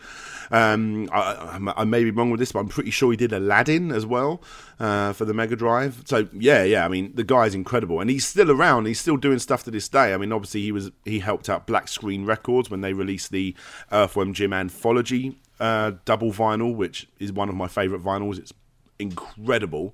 Um, I, I, I may be wrong with this, but I'm pretty sure he did Aladdin as well uh, for the Mega Drive. So yeah, yeah. I mean, the guy's incredible, and he's still around. He's still doing stuff to this day. I mean, obviously he was he helped out Black Screen Records when they released the Earthworm Jim Anthology uh, double vinyl, which is one of my favourite vinyls. It's incredible.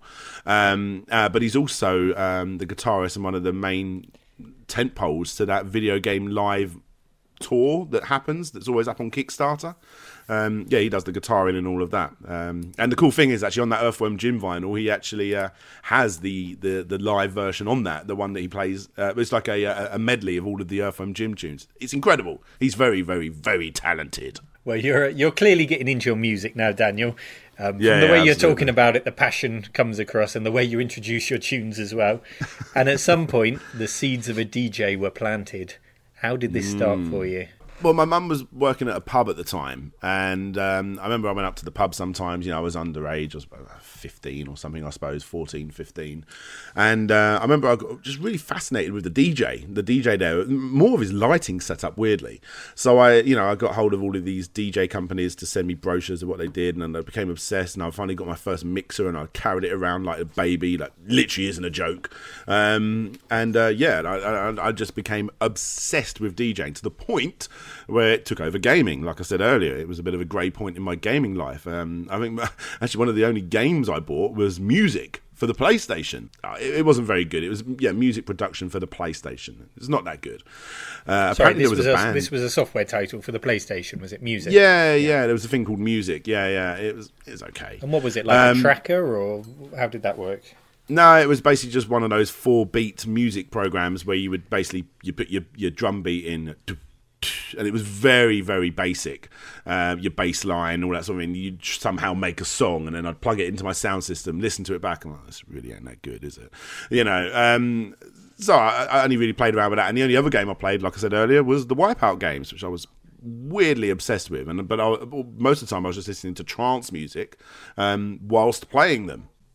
Um, uh, but he's also um, the guitarist and one of the main tent poles to that video game live tour that happens, that's always up on Kickstarter. Um, yeah, he does the guitaring and all of that. Um, and the cool thing is, actually, on that Earthworm Jim vinyl, he actually uh, has the, the, the live version on that, the one that he plays. Uh, it's like a, a medley of all of the Earthworm Jim tunes. It's incredible. He's very, very, very talented. Well, you're you're clearly getting into your music now, Daniel. Um, yeah, from the yeah, way you're absolutely. talking about it, the passion comes across, and the way you introduce your tunes as well. And at some point, the seeds of a D J were planted. How did this start Mm. for you? Well, my mum was working at a pub at the time, and um, I remember I went up to the pub sometimes. You know, I was underage, I was about fifteen or something, I suppose, fourteen, fifteen. And uh, I remember I got just really fascinated with the D J, the D J there, more of his lighting setup, weirdly. So I, you know, I got hold of all of these D J companies to send me brochures of what they did, and I became obsessed, and I finally got my first mixer, and I carried it around like a baby, like literally isn't a joke. Um, and uh, yeah, I, I, I just became obsessed with DJing to the point where it took over gaming. Like I said earlier, it was a bit of a grey point in my gaming life. Um, I think actually one of the only games I bought was music for the PlayStation. Uh, it, it wasn't very good. It was yeah, music production for the PlayStation. It's not that good. Uh, Sorry, apparently this there was, was a, a, band. this was a software title for the PlayStation. Was it Music? Yeah, yeah, yeah. There was a thing called Music. Yeah, yeah. It was it was okay. And what was it, like Um, a tracker, or how did that work? No, it was basically just one of those four beat music programs where you would basically you put your your drum beat in. And it was very, very basic. Uh, your bass line, all that sort of thing. You'd somehow make a song, and then I'd plug it into my sound system, listen to it back, and I'm like, this really ain't that good, is it? You know. Um, so I, I only really played around with that. And the only other game I played, like I said earlier, was the Wipeout games, which I was weirdly obsessed with. And but I, most of the time, I was just listening to trance music um, whilst playing them.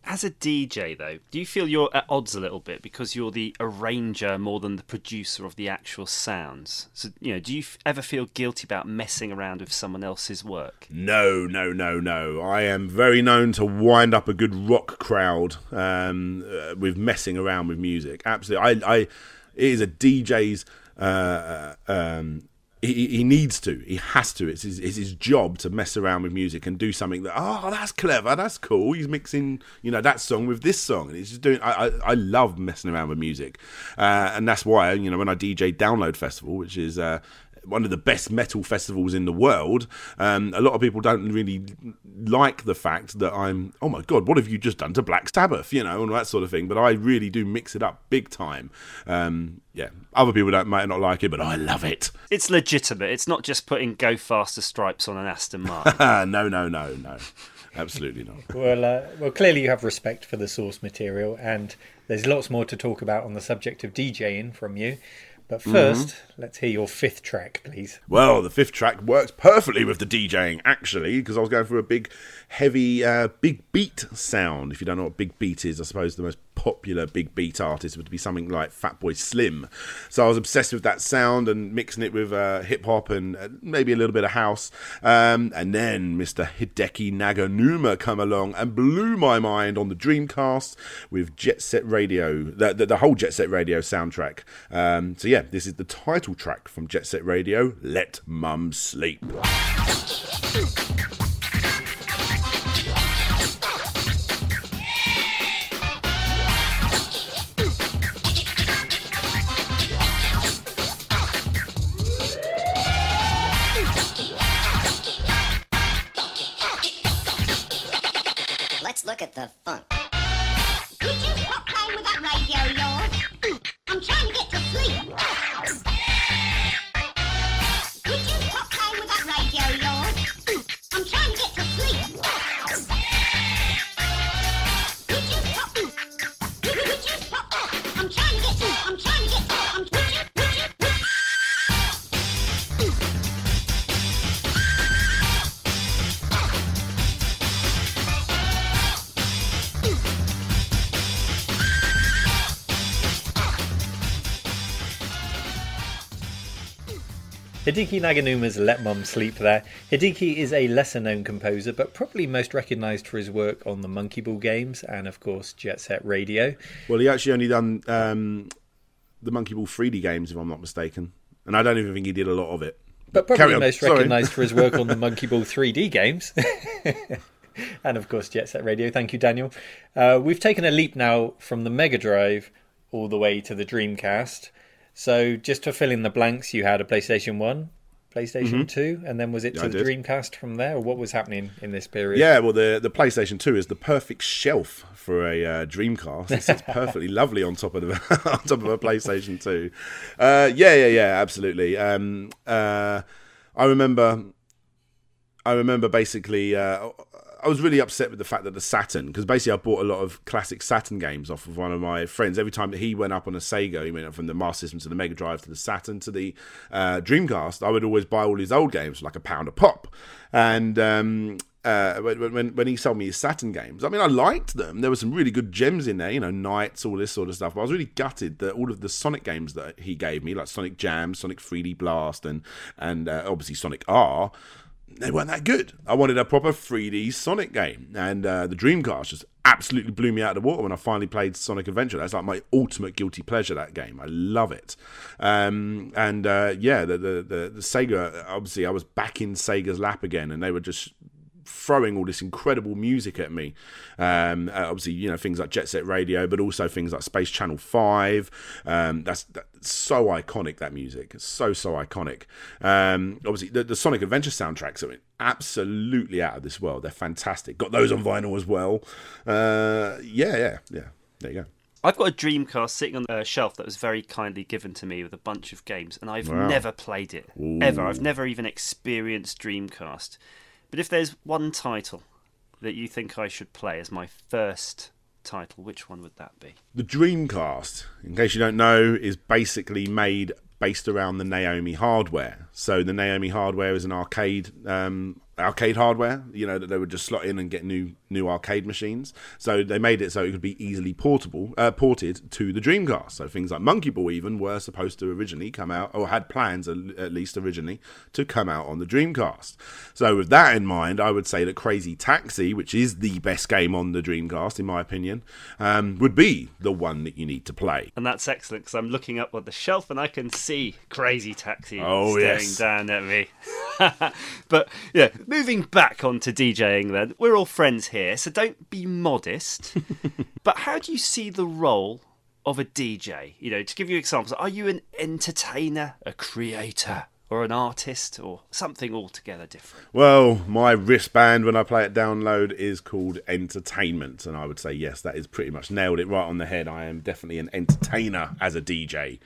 As a D J, though, do you feel you're at odds a little bit because you're the arranger more than the producer of the actual sounds? So, you know, do you f- ever feel guilty about messing around with someone else's work? No, no, no, no. I am very known to wind up a good rock crowd um, uh, with messing around with music. Absolutely. I, I, it is a D J's... Uh, um, He, he needs to. He has to. It's his, it's his job to mess around with music and do something that, oh, that's clever, that's cool. He's mixing, you know, that song with this song, and he's just doing. I, I, I love messing around with music, uh, and that's why, you know, when I D J Download Festival, which is uh, one of the best metal festivals in the world, um, a lot of people don't really like the fact that I'm, oh my god, what have you just done to Black Sabbath, you know, and that sort of thing. But I really do mix it up big time. Um, yeah, other people don't might not like it, but I love it. It's legitimate. It's not just putting Go Faster stripes on an Aston Martin. no, no, no, no. Absolutely not. Well, uh, well, clearly you have respect for the source material, and there's lots more to talk about on the subject of DJing from you. But first, mm-hmm. let's hear your fifth track, please. Well, the fifth track works perfectly with the DJing, actually, because I was going for a big, heavy, uh, big beat sound. If you don't know what big beat is, I suppose the most popular big beat artist would be something like Fatboy Slim. So I was obsessed with that sound and mixing it with uh, hip-hop and uh, maybe a little bit of house. Um, and then Mister Hideki Naganuma come along and blew my mind on the Dreamcast with Jet Set Radio, the, the, the whole Jet Set Radio soundtrack. Um, so yeah, this is the title track from Jet Set Radio, Let Mum Sleep. Let's look at the funk. Could you stop playing with that radio of yours? I'm trying to get to sleep. Could you stop playing with that radio of yours? I'm trying to get to sleep. Could you stop? Could you stop? I'm trying to get to. I'm trying to get to. I'm. Would you? Would you? Would you? Hideki Naganuma's Let Mum Sleep there. Hideki is a lesser-known composer, but probably most recognised for his work on the Monkey Ball games and, of course, Jet Set Radio. Well, he actually only done um, the Monkey Ball three D games, if I'm not mistaken. And I don't even think he did a lot of it. But probably most recognised for his work on the Monkey Ball three D games. And, of course, Jet Set Radio. Thank you, Daniel. Uh, we've taken a leap now from the Mega Drive all the way to the Dreamcast. So just to fill in the blanks, you had a PlayStation one, PlayStation mm-hmm. two, and then was it to yeah, the Dreamcast from there? Or what was happening in this period? Yeah, well, the, the PlayStation two is the perfect shelf for a uh, Dreamcast. It sits perfectly lovely on top of the, on top of a PlayStation two. Uh, yeah, yeah, yeah, absolutely. Um, uh, I remember, I remember basically... Uh, I was really upset with the fact that the Saturn, because basically I bought a lot of classic Saturn games off of one of my friends. Every time that he went up on a Sega, he went up from the Master System to the Mega Drive to the Saturn to the uh, Dreamcast, I would always buy all his old games for like a pound a pop. And um, uh, when, when when he sold me his Saturn games, I mean, I liked them. There were some really good gems in there, you know, Knights, all this sort of stuff. But I was really gutted that all of the Sonic games that he gave me, like Sonic Jam, Sonic three D Blast, and, and uh, obviously Sonic R, they weren't that good. I wanted a proper three D Sonic game, and uh, the Dreamcast just absolutely blew me out of the water when I finally played Sonic Adventure. That's like my ultimate guilty pleasure, that game. I love it. Um, and uh, yeah, the, the, the, the Sega, obviously I was back in Sega's lap again, and they were just throwing all this incredible music at me. Um, uh, obviously, you know, things like Jet Set Radio, but also things like Space Channel five. Um, that's, that's so iconic, that music. It's so, so iconic. Um, obviously, the, the Sonic Adventure soundtracks are absolutely out of this world. They're fantastic. Got those on vinyl as well. Uh, yeah, yeah, yeah. There you go. I've got a Dreamcast sitting on a shelf that was very kindly given to me with a bunch of games, and I've wow. never played it, Ooh. ever. I've never even experienced Dreamcast. But if there's one title that you think I should play as my first title, which one would that be? The Dreamcast, in case you don't know, is basically made based around the Naomi hardware. So the Naomi hardware is an arcade um, arcade hardware, you know, that they would just slot in and get new new arcade machines. So they made it so it could be easily portable, uh, ported to the Dreamcast. So things like Monkey Ball even were supposed to originally come out, or had plans at least originally, to come out on the Dreamcast. So with that in mind, I would say that Crazy Taxi, which is the best game on the Dreamcast, in my opinion, um, would be the one that you need to play. And that's excellent, because I'm looking up on the shelf and I can see Crazy Taxi oh, staring yes. down at me. But, yeah, moving back onto DJing then, we're all friends here, so don't be modest. But how do you see the role of a D J? You know, to give you examples, are you an entertainer, a creator, or an artist, or something altogether different? Well, my wristband when I play it download is called entertainment, and I would say yes, that is pretty much nailed it right on the head. I am definitely an entertainer as a D J.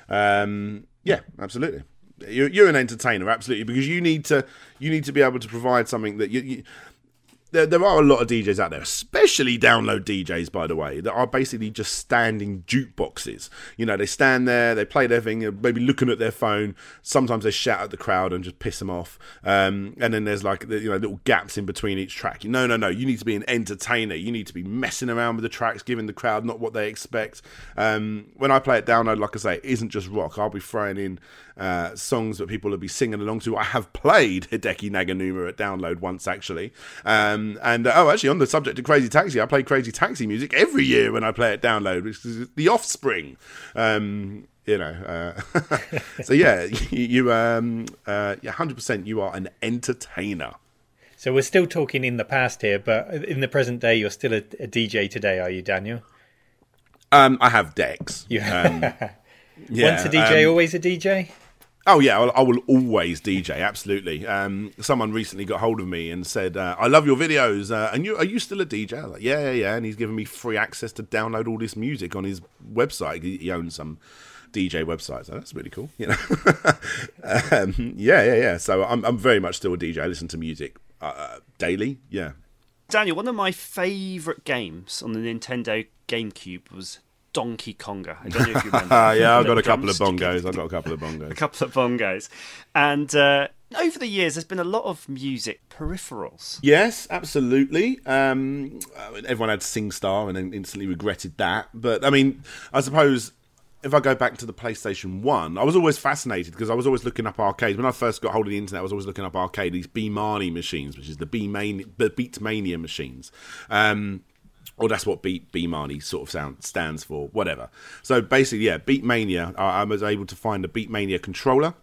Um, yeah, absolutely. You're, you're an entertainer, absolutely, because you need to you need to be able to provide something that you. you There, there are a lot of D Js out there, especially download D Js, by the way, that are basically just standing jukeboxes. You know, they stand there, they play their thing, maybe looking at their phone. Sometimes they shout at the crowd and just piss them off. Um, and then there's like, you know, little gaps in between each track. No, no, no. You need to be an entertainer. You need to be messing around with the tracks, giving the crowd not what they expect. Um, when I play it download, like I say, it isn't just rock. I'll be throwing in uh, songs that people will be singing along to. I have played Hideki Naganuma at download once, actually. Um, And, uh, oh, actually, on the subject of Crazy Taxi, I play Crazy Taxi music every year when I play it download, which is The Offspring. Um, you know, uh, so yeah, you, you um, uh, yeah, one hundred percent you are an entertainer. So we're still talking in the past here, but in the present day, you're still a, a D J today, are you, Daniel? Um, I have decks. You Um, yeah, Once a D J, um, always a D J? Oh, yeah, I will, I will always D J, absolutely. Um, someone recently got hold of me and said, uh, I love your videos. Uh, and you, are you still a D J? I was like, yeah, yeah, yeah. And he's given me free access to download all this music on his website. He, he owns some D J website, so that's really cool. You know, um, yeah, yeah, yeah. So I'm, I'm very much still a D J. I listen to music uh, daily, yeah. Daniel, one of my favourite games on the Nintendo GameCube was Donkey Konga. I don't know if you remember. Uh, yeah, I've got a Little couple of drums. bongos. I've got a couple of bongos. A couple of bongos. And uh, over the years, there's been a lot of music peripherals. Yes, absolutely. Um, everyone had SingStar and then instantly regretted that. But, I mean, I suppose if I go back to the PlayStation one, I was always fascinated because I was always looking up arcades. When I first got hold of the internet, I was always looking up arcade, these Beatmania machines, which is the Beatmania, the Beatmania machines. Um Or that's what Beat Beatmania sort of sound stands for, whatever. So basically, yeah, Beatmania. I, I was able to find a Beatmania controller,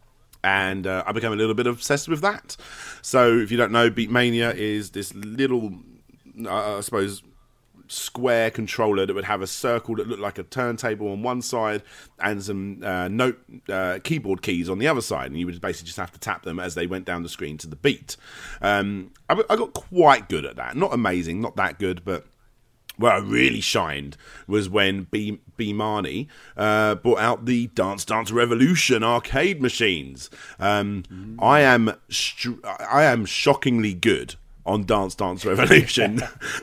and uh, I became a little bit obsessed with that. So if you don't know, Beatmania is this little, uh, I suppose, square controller that would have a circle that looked like a turntable on one side and some uh, note uh, keyboard keys on the other side, and you would basically just have to tap them as they went down the screen to the beat. Um, I, I got quite good at that. Not amazing, not that good, but where I really shined was when B Beatmania uh, brought out the Dance Dance Revolution arcade machines. Um, mm. I am str- I am shockingly good on Dance Dance Revolution.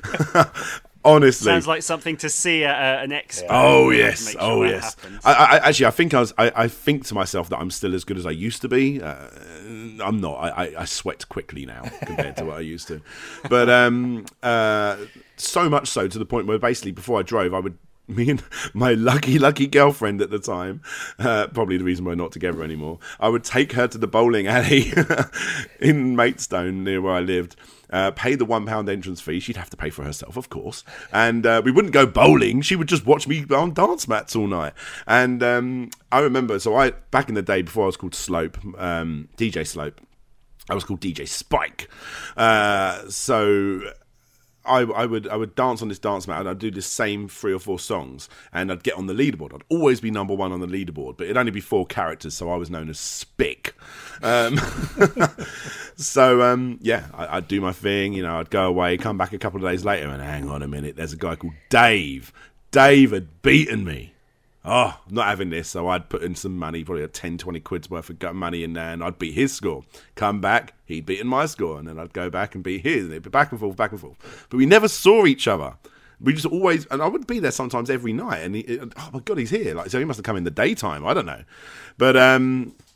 Honestly, sounds like something to see at uh, an expo. Oh yes, sure oh yes. I, I, actually, I think I was. I, I think to myself that I'm still as good as I used to be. Uh, I'm not. I, I, I sweat quickly now compared to what I used to. But um, uh, so much so to the point where basically before I drove, I would. Me and my lucky, lucky girlfriend at the time, uh, probably the reason we're not together anymore, I would take her to the bowling alley in Maidstone, near where I lived, uh, pay the one pound entrance fee. She'd have to pay for herself, of course. And uh, we wouldn't go bowling. She would just watch me on dance mats all night. And um, I remember, so I back in the day, before I was called Slope, um, D J Slope, I was called D J Spike. Uh, so... I, I would I would dance on this dance mat and I'd do the same three or four songs and I'd get on the leaderboard. I'd always be number one on the leaderboard, but it'd only be four characters, so I was known as Spick. Um, so, um, yeah, I, I'd do my thing, you know, I'd go away, come back a couple of days later and hang on a minute, there's a guy called Dave. Dave had beaten me. Oh, I'm not having this. So I'd put in some money, probably a ten, twenty quid's worth of money in there, and I'd beat his score. Come back, he'd beaten my score, and then I'd go back and beat his, and it'd be back and forth, back and forth. But we never saw each other. We just always, and I would be there sometimes every night, and he, oh my God, he's here. Like, so he must have come in the daytime. I don't know. But, um,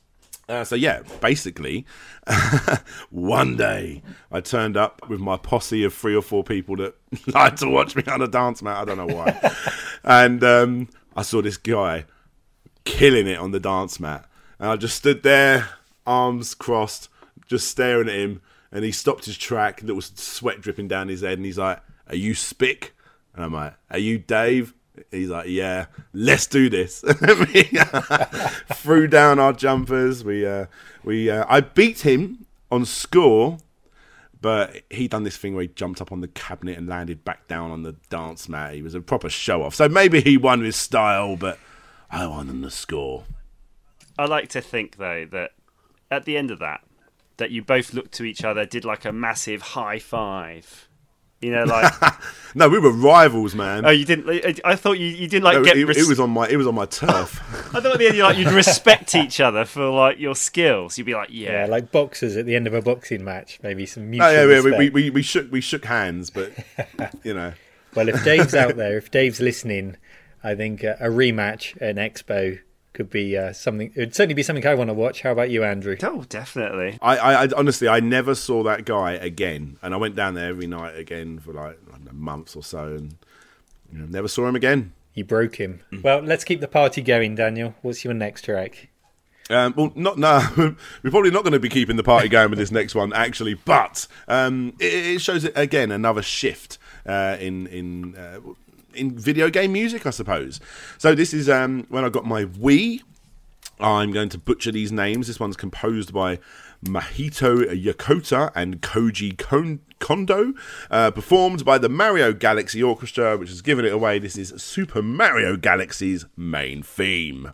Uh, so yeah, basically, one day I turned up with my posse of three or four people that like to watch me on a dance mat. I don't know why. And um, I saw this guy killing it on the dance mat. And I just stood there, arms crossed, just staring at him. And he stopped his track. There was sweat dripping down his head. And he's like, "Are you Spick?" And I'm like, "Are you Dave?" He's like, "Yeah, let's do this." Threw down our jumpers. We, uh, we, uh, I beat him on score, but he done this thing where he jumped up on the cabinet and landed back down on the dance mat. He was a proper show off. So maybe he won with style, but I won on the score. I like to think though that at the end of that, that you both looked to each other, did like a massive high five. You know, like no, we were rivals, man. Oh, you didn't? I thought you, you didn't like no, get. It, Res- it was on my it was on my turf. I thought at the end, like you'd respect each other for like your skills. You'd be like, yeah, Yeah, like boxers at the end of a boxing match, maybe some mutual Oh, yeah, yeah, we, respect. we, we, we shook we shook hands, but you know. Well, if Dave's out there, if Dave's listening, I think uh, a rematch at an expo could be uh, something. It'd certainly be something I want to watch. How about you, Andrew? Oh, definitely. I, I, I honestly, I never saw that guy again, and I went down there every night again for like I don't know, months or so, and you know, never saw him again. You broke him. Well, let's keep the party going, Daniel. What's your next track? Um, well, not no. We're probably not going to be keeping the party going with this next one, actually. But um, it, it shows again another shift uh, in in uh, in video game music, I suppose. So this is um, when I got my Wii. I'm going to butcher these names. This one's composed by Mahito Yokota and Koji Kon- Kondo, uh, performed by the Mario Galaxy Orchestra, which has given it away. This is Super Mario Galaxy's main theme.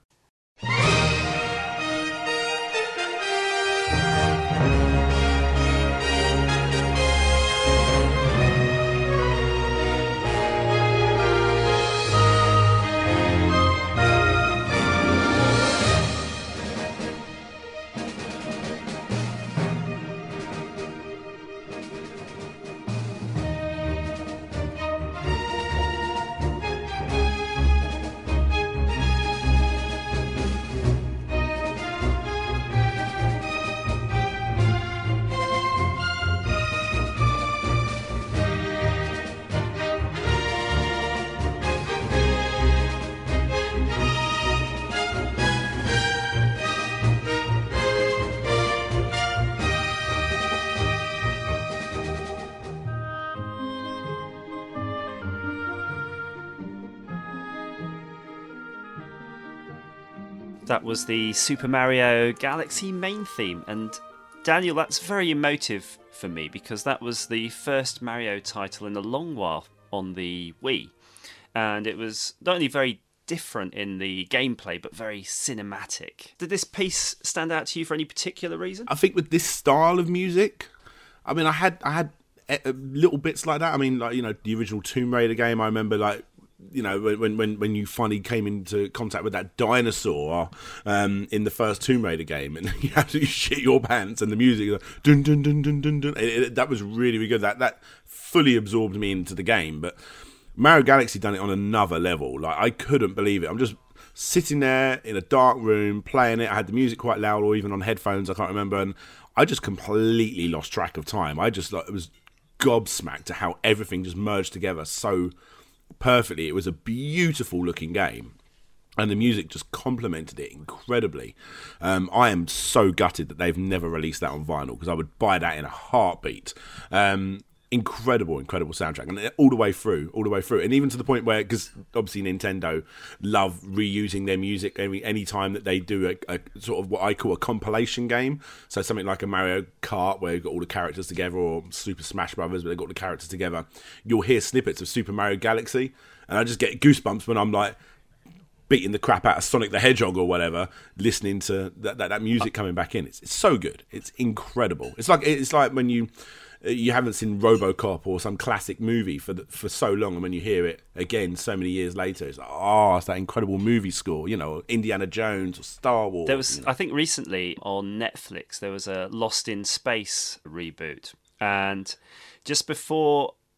That was the Super Mario Galaxy main theme, and Daniel, that's very emotive for me because that was the first Mario title in a long while on the Wii, and it was not only very different in the gameplay but very cinematic. Did this piece stand out to you for any particular reason? I think with this style of music, I mean, I had I had uh, little bits like that. I mean, like, you know, the original Tomb Raider game. I remember, like, you know, when when when you finally came into contact with that dinosaur um, in the first Tomb Raider game, and you had to shit your pants, and the music, like, dun dun dun dun dun dun. It, it, that was really, really good. That that fully absorbed me into the game. But Mario Galaxy done it on another level. Like, I couldn't believe it. I'm just sitting there in a dark room playing it. I had the music quite loud, or even on headphones. I can't remember, and I just completely lost track of time. I just like it was gobsmacked to how everything just merged together so perfectly. It was a beautiful looking game, and the music just complemented it incredibly. um, I am so gutted that they've never released that on vinyl, because I would buy that in a heartbeat. um, incredible incredible soundtrack, and all the way through all the way through and even to the point where, because obviously Nintendo love reusing their music any any time that they do a, a sort of what I call a compilation game. So something like a Mario Kart where you've got all the characters together, or Super Smash Brothers where they've got the characters together, you'll hear snippets of Super Mario Galaxy, and I just get goosebumps when I'm like beating the crap out of Sonic the Hedgehog or whatever, listening to that that, that music coming back in. It's, it's so good. It's incredible. It's like it's like when you you haven't seen RoboCop or some classic movie for the, for so long, and when you hear it again so many years later, it's like, oh, it's that incredible movie score, you know, Indiana Jones or Star Wars. There was, you know. I think recently on Netflix, there was a Lost in Space reboot, and just before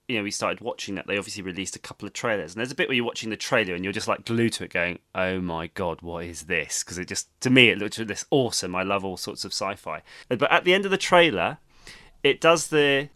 you know, we started watching that, they obviously released a couple of trailers, and there's a bit where you're watching the trailer and you're just like glued to it going, oh my God, what is this? Because it just, to me, it looked this awesome. I love all sorts of sci-fi. But at the end of the trailer, it does the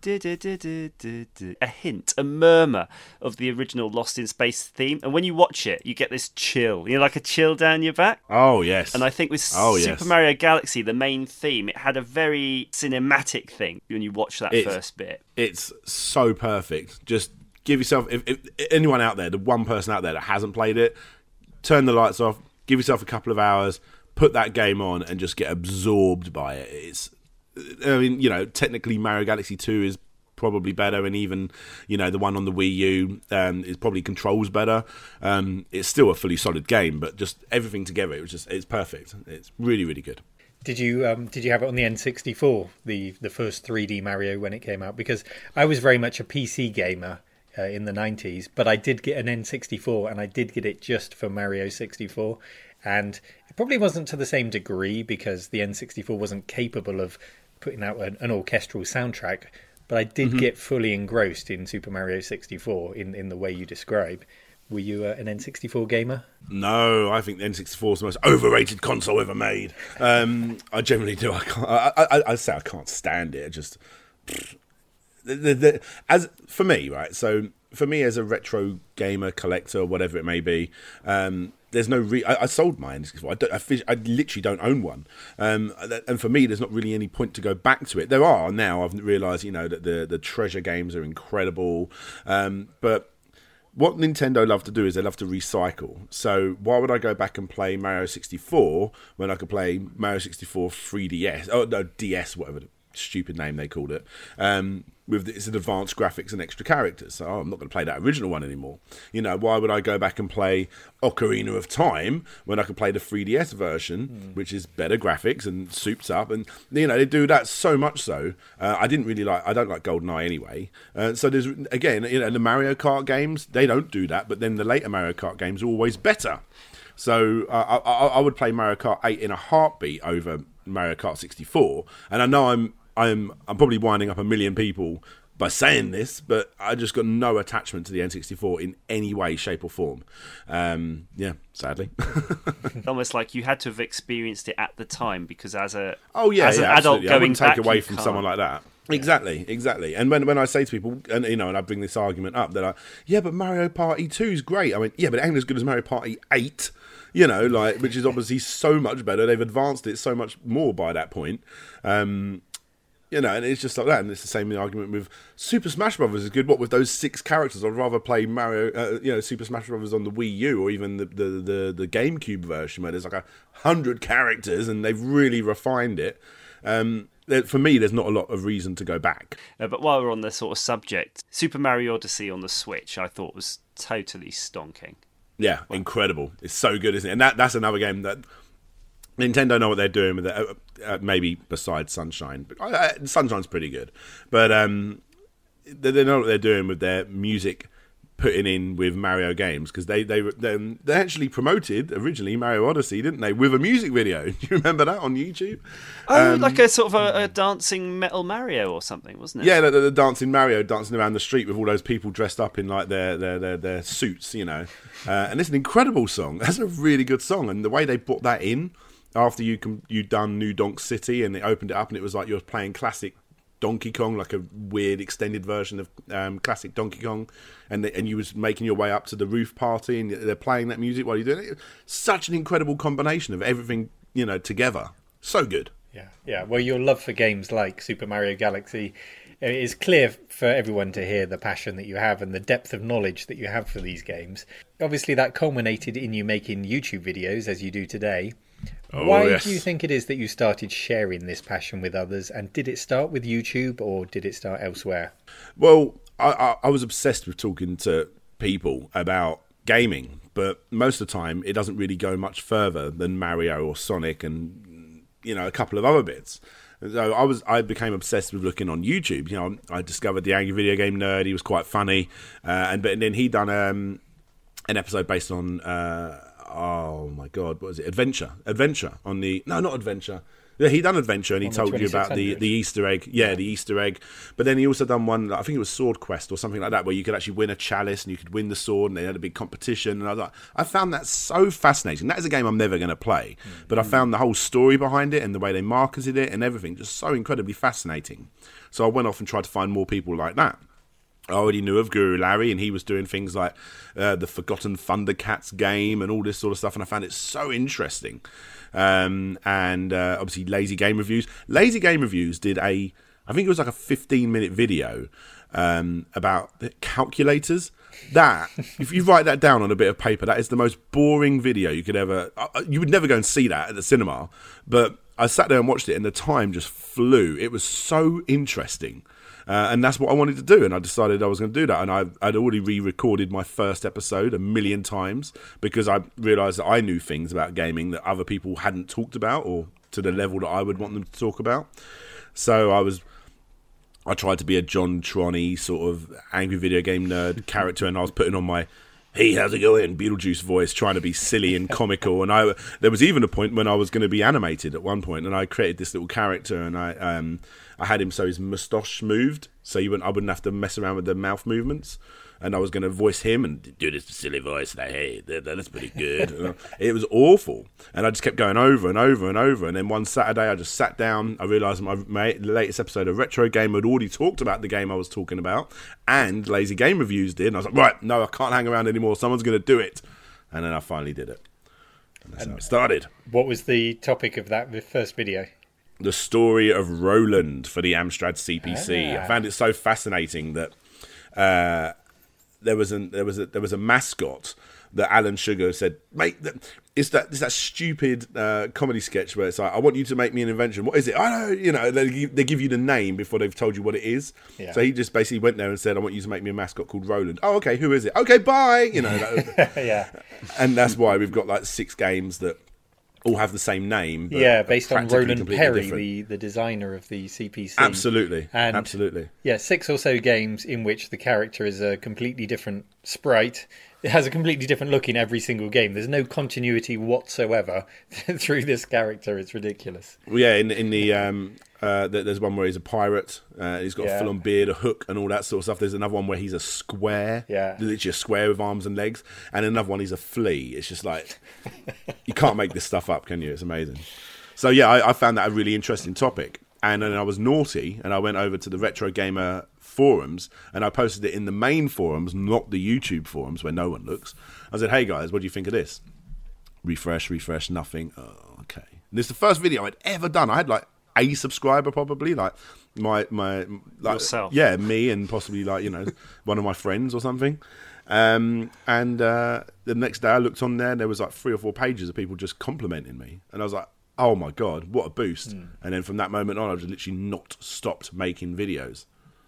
a hint, a murmur of the original Lost in Space theme. And when you watch it, you get this chill, you know, like a chill down your back. Oh, yes. And I think with oh, Super yes. Mario Galaxy, the main theme, it had a very cinematic thing when you watch that It's, first bit. It's so perfect. Just give yourself, if, if anyone out there, the one person out there that hasn't played it, turn the lights off, give yourself a couple of hours, put that game on and just get absorbed by it. It's I mean, you know, technically Mario Galaxy two is probably better, and even, you know, the one on the Wii U um, is probably controls better. Um, it's still a fully solid game, but just everything together, it was just it's perfect. It's really, really good. Did you um, did you have it on the N sixty-four, the the first three D Mario when it came out? Because I was very much a P C gamer uh, in the nineties, but I did get an N sixty-four, and I did get it just for Mario sixty-four. And it probably wasn't to the same degree because the N sixty-four wasn't capable of putting out an, an orchestral soundtrack, but I did mm-hmm. get fully engrossed in Super Mario sixty-four in, in the way you describe. Were you uh, an N sixty-four gamer? No, I think the N sixty-four is the most overrated console ever made. Um, I generally do. I can't. I, I, I say I can't stand it. Just the, the, the, as for me, right? So for me, as a retro gamer, collector, whatever it may be. Um, There's no re- I, I sold my N sixty-four. I, don't, I, I literally don't own one. Um, and for me, there's not really any point to go back to it. There are now. I've realised, you know, that the, the treasure games are incredible. Um, but what Nintendo love to do is they love to recycle. So why would I go back and play Mario sixty-four when I could play Mario sixty-four three D S? Oh, no, D S, whatever the stupid name they called it. Um, with its advanced graphics and extra characters. So oh, I'm not going to play that original one anymore. You know, why would I go back and play Ocarina of Time when I could play the three D S version, mm. which is better graphics and souped up? And, you know, they do that so much so. Uh, I didn't really like, I don't like GoldenEye anyway. Uh, so there's, again, you know, the Mario Kart games, they don't do that, but then the later Mario Kart games are always better. So uh, I, I, I would play Mario Kart eight in a heartbeat over Mario Kart sixty-four. And I know I'm, I'm I'm probably winding up a million people by saying this, but I just got no attachment to the N sixty-four in any way, shape or form. Um, yeah, sadly. Almost like you had to have experienced it at the time, because as a oh yeah, as yeah, an adult absolutely. going I wouldn't take back, away you from can't. someone like that. Exactly, exactly. And when when I say to people, and you know, and I bring this argument up, they're like, yeah, but Mario Party two is great. I mean, yeah, but it ain't as good as Mario Party eight. You know, like, which is obviously so much better. They've advanced it so much more by that point. Um, You know, and it's just like that. And it's the same argument with Super Smash Brothers is good. What with those six characters? I'd rather play Mario, uh, you know, Super Smash Brothers on the Wii U or even the the, the, the GameCube version where there's like a hundred characters and they've really refined it. Um, for me, there's not a lot of reason to go back. Uh, but while we're on the sort of subject, Super Mario Odyssey on the Switch, I thought was totally stonking. Yeah, incredible. It's so good, isn't it? And that that's another game that Nintendo know what they're doing with it, uh, uh, maybe besides Sunshine. But uh, Sunshine's pretty good. But um, they, they know what they're doing with their music putting in with Mario games, because they, they, they, they actually promoted, originally, Mario Odyssey, didn't they, with a music video. Do you remember that on YouTube? Oh, um, like a sort of a, a dancing Metal Mario or something, wasn't it? Yeah, the, the dancing Mario dancing around the street with all those people dressed up in like their their, their, their suits, you know. Uh, and it's an incredible song. That's a really good song. And the way they brought that in, after you com- you done New Donk City and they opened it up and it was like you're playing classic Donkey Kong, like a weird extended version of um, classic Donkey Kong, and they, and you was making your way up to the roof party and they're playing that music while you're doing it. Such an incredible combination of everything, you know, together. So good. Yeah, yeah. Well, your love for games like Super Mario Galaxy, it is clear for everyone to hear the passion that you have and the depth of knowledge that you have for these games. Obviously, that culminated in you making YouTube videos, as you do today. Oh, Why yes. do you think it is that you started sharing this passion with others? And did it start with YouTube or did it start elsewhere? Well, I, I, I was obsessed with talking to people about gaming, but most of the time it doesn't really go much further than Mario or Sonic and, you know, a couple of other bits. So I was, I became obsessed with looking on YouTube. You know, I discovered the Angry Video Game Nerd. He was quite funny, uh, and but and then he done um, an episode based on uh, oh my god, what was it? Adventure, Adventure on the no, not Adventure. Yeah, he done Adventure, and he On the told you about the, twenty-six hundred. the Easter egg. Yeah, the Easter egg. But then he also done one, I think it was Sword Quest or something like that, where you could actually win a chalice and you could win the sword, and they had a big competition. And I was like, I found that so fascinating. That is a game I'm never going to play, mm-hmm. but I found the whole story behind it and the way they marketed it and everything just so incredibly fascinating. So I went off and tried to find more people like that. I already knew of Guru Larry, and he was doing things like uh, the Forgotten Thundercats game and all this sort of stuff, and I found it so interesting. Um, and uh, obviously Lazy Game Reviews. Lazy Game Reviews did a, I think it was like a fifteen minute video um, about the calculators. That, if you write that down on a bit of paper, that is the most boring video you could ever, uh, you would never go and see that at the cinema, but I sat there and watched it, and the time just flew. It was so interesting. Uh, and that's what I wanted to do, and I decided I was going to do that. And I, I'd already re-recorded my first episode a million times because I realised that I knew things about gaming that other people hadn't talked about, or to the level that I would want them to talk about. So I was, I tried to be a John Tronny sort of angry video game nerd character, and I was putting on my "Hey, how's it going?" Beetlejuice voice, trying to be silly and comical. And I, there was even a point when I was going to be animated at one point, and I created this little character, and I, um, I had him so his moustache moved, so you wouldn't, I wouldn't have to mess around with the mouth movements. And I was going to voice him and do this silly voice, like, "Hey, that, that's pretty good." It was awful, and I just kept going over and over and over. And then one Saturday, I just sat down. I realised my, my latest episode of Retro Gamer had already talked about the game I was talking about, and Lazy Game Reviews did. And I was like, right, no, I can't hang around anymore. Someone's going to do it. And then I finally did it. And that's and how it started. What was the topic of that the first video? The story of Roland for the Amstrad C P C. Ah. I found it so fascinating that uh, there was an there was a there was a mascot that Alan Sugar said, "Mate, it's that it's that stupid uh, comedy sketch where it's like, I want you to make me an invention. What is it? I don't know." You know, they give, they give you the name before they've told you what it is. Yeah. So he just basically went there and said, "I want you to make me a mascot called Roland." "Oh, okay. Who is it?" "Okay, bye." You know. That, yeah. And that's why we've got like six games that all have the same name. But yeah, based on Roland Perry, different. the, the designer of the C P C. Absolutely, and absolutely. Yeah, six or so games in which the character is a completely different sprite. It has a completely different look in every single game. There's no continuity whatsoever through this character. It's ridiculous. Well, yeah, in in the um, uh, there's one where he's a pirate. Uh, he's got yeah. a full-on beard, a hook, and all that sort of stuff. There's another one where he's a square, yeah, literally a square with arms and legs, and another one he's a flea. It's just like you can't make this stuff up, can you? It's amazing. So yeah, I, I found that a really interesting topic, and then I was naughty, and I went over to the Retro Gamer forums, and I posted it in the main forums, not the YouTube forums where no one looks. I said, "Hey guys, what do you think of this?" Refresh, refresh, nothing. Oh, okay. And this is the first video I'd ever done. I had like a subscriber, probably, like my my like, yourself. Yeah, me, and possibly like you know one of my friends or something. Um, and uh, the next day I looked on there, and there was like three or four pages of people just complimenting me, and I was like, "Oh my god, what a boost!" Mm. And then from that moment on, I just literally not stopped making videos.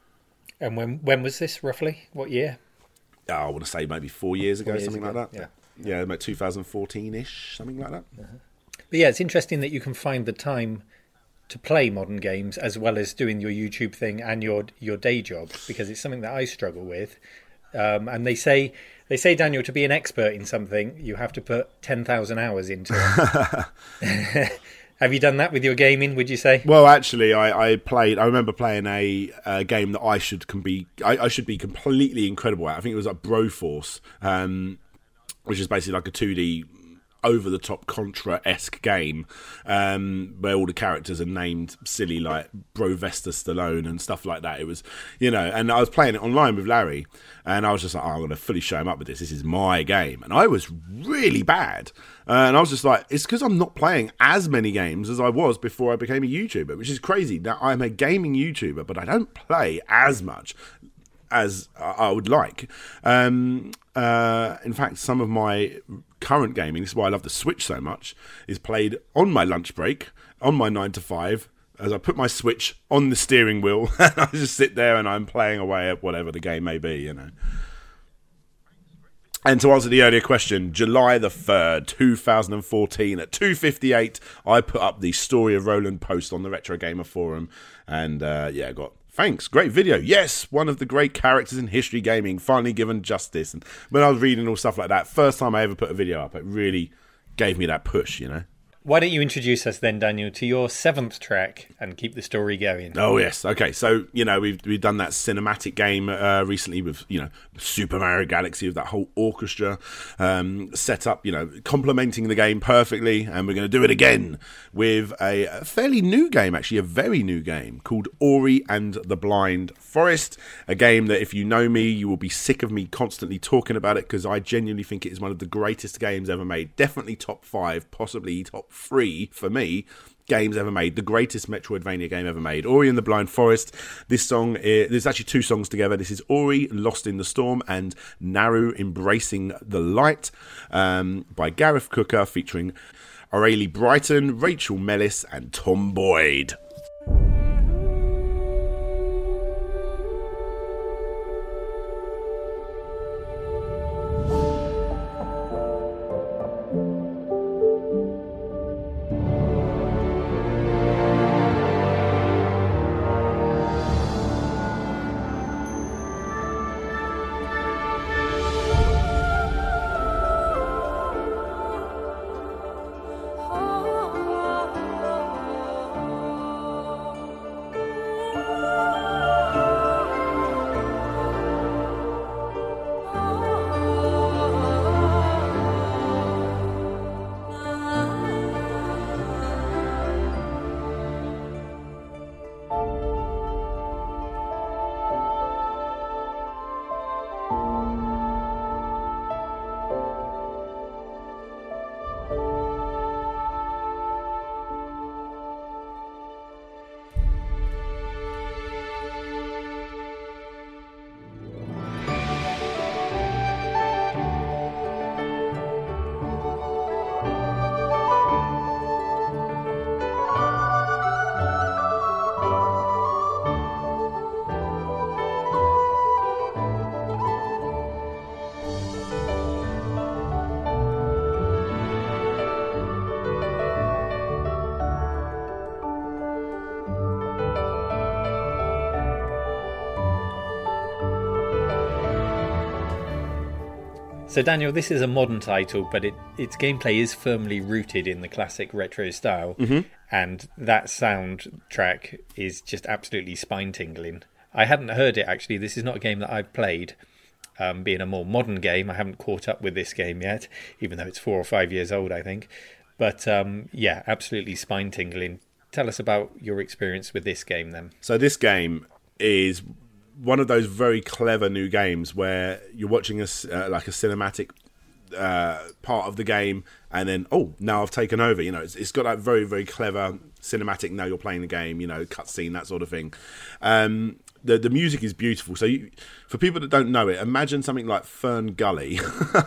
And when when was this roughly? What year? Oh, I want to say maybe four years ago, four years something ago. like that. Yeah, yeah, about two thousand fourteen-ish, something like that. Uh-huh. But yeah, it's interesting that you can find the time to play modern games as well as doing your YouTube thing and your your day job, because it's something that I struggle with. Um, and they say they say Daniel, to be an expert in something, you have to put ten thousand hours into it. Have you done that with your gaming, would you say? Well, actually, I, I played. I remember playing a, a game that I should can be. I, I should be completely incredible at. I think it was like Broforce, um, which is basically like a two D over-the-top Contra-esque game, um, where all the characters are named silly, like Brovesta Stallone and stuff like that. It was, you know, and I was playing it online with Larry, and I was just like, oh, I'm going to fully show him up with this. This is my game. And I was really bad. Uh, and I was just like, it's because I'm not playing as many games as I was before I became a YouTuber, which is crazy. Now, I'm a gaming YouTuber, but I don't play as much as I would like. Um, uh, in fact, some of my current gaming, this is why I love the Switch so much, is played on my lunch break, on my nine to five, as I put my Switch on the steering wheel, and I just sit there and I'm playing away at whatever the game may be, you know. And to answer the earlier question, July the third, two thousand fourteen, at two fifty-eight, I put up the Story of Roland post on the Retro Gamer forum, and uh, yeah, got... Thanks, great video. Yes, one of the great characters in history gaming, finally given justice. And when I was reading all stuff like that, first time I ever put a video up, it really gave me that push, you know. Why don't you introduce us then, Daniel, to your seventh track and keep the story going? Oh yes, okay. So you know we've we've done that cinematic game uh, recently with you know Super Mario Galaxy, with that whole orchestra um, set up, you know, complementing the game perfectly, and we're going to do it again with a, a fairly new game, actually a very new game called Ori and the Blind Forest. A game that, if you know me, you will be sick of me constantly talking about it, because I genuinely think it is one of the greatest games ever made. Definitely top five, possibly top three for me games ever made. The greatest Metroidvania game ever made. Ori and the Blind Forest. This song is, there's actually two songs together. This is Ori, Lost in the Storm, and Naru, Embracing the Light, um, by Gareth Cooker, featuring Aurelie Brighton, Rachel Mellis, and Tom Boyd. So Daniel, this is a modern title, but it, its gameplay is firmly rooted in the classic retro style, mm-hmm. and that soundtrack is just absolutely spine-tingling. I hadn't heard it, actually. This is not a game that I've played. Um, being a more modern game, I haven't caught up with this game yet, even though it's four or five years old, I think. But um, yeah, absolutely spine-tingling. Tell us about your experience with this game, then. So this game is one of those very clever new games where you're watching a, uh, like a cinematic uh, part of the game, and then, oh, now I've taken over. You know, it's, it's got that very, very clever cinematic, now you're playing the game, you know, cutscene, that sort of thing. Um, the the music is beautiful. So you, for people that don't know it, imagine something like Fern Gully,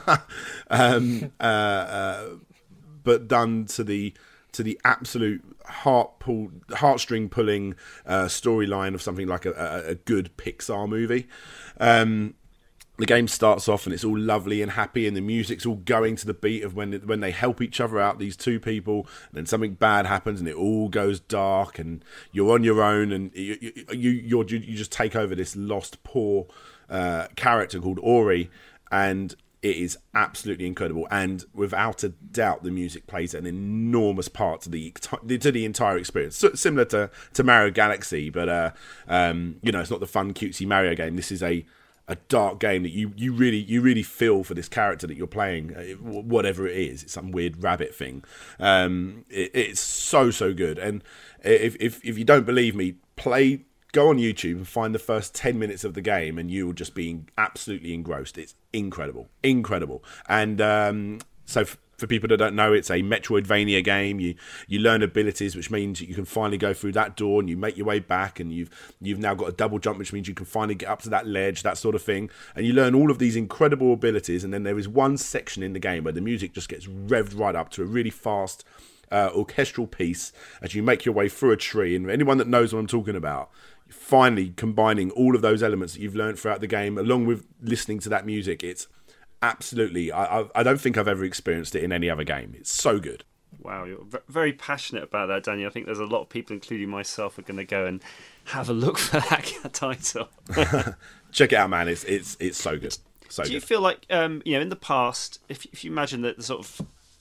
um, uh, uh, but done to the to the absolute heart pull, heartstring pulling uh, storyline of something like a, a, a good Pixar movie. Um, the game starts off and it's all lovely and happy, and the music's all going to the beat of when when they help each other out, these two people, and then something bad happens and it all goes dark, and you're on your own, and you you you, you're, you just take over this lost poor uh, character called Ori, and it is absolutely incredible, and without a doubt, the music plays an enormous part to the to the entire experience. So, similar to, to Mario Galaxy, but uh, um, you know, it's not the fun cutesy Mario game. This is a, a dark game that you, you really you really feel for this character that you're playing, whatever it is. It's some weird rabbit thing. Um, it, it's so so good, and if if if you don't believe me, play. Go on YouTube and find the first ten minutes of the game, and you will just be absolutely engrossed. It's incredible, incredible. And um, so, f- for people that don't know, it's a Metroidvania game. You you learn abilities, which means you can finally go through that door, and you make your way back, and you've you've now got a double jump, which means you can finally get up to that ledge, that sort of thing. And you learn all of these incredible abilities, and then there is one section in the game where the music just gets revved right up to a really fast uh, orchestral piece as you make your way through a tree. And anyone that knows what I'm talking about, finally combining all of those elements that you've learned throughout the game along with listening to that music, it's absolutely, I, I, I don't think I've ever experienced it in any other game. It's so good. Wow, you're very passionate about that, Daniel. I think there's a lot of people, including myself, are going to go and have a look for that title. Check it out, man. It's it's it's so good. So Do you good. feel like, um, you know, in the past, if if you imagine that the sort of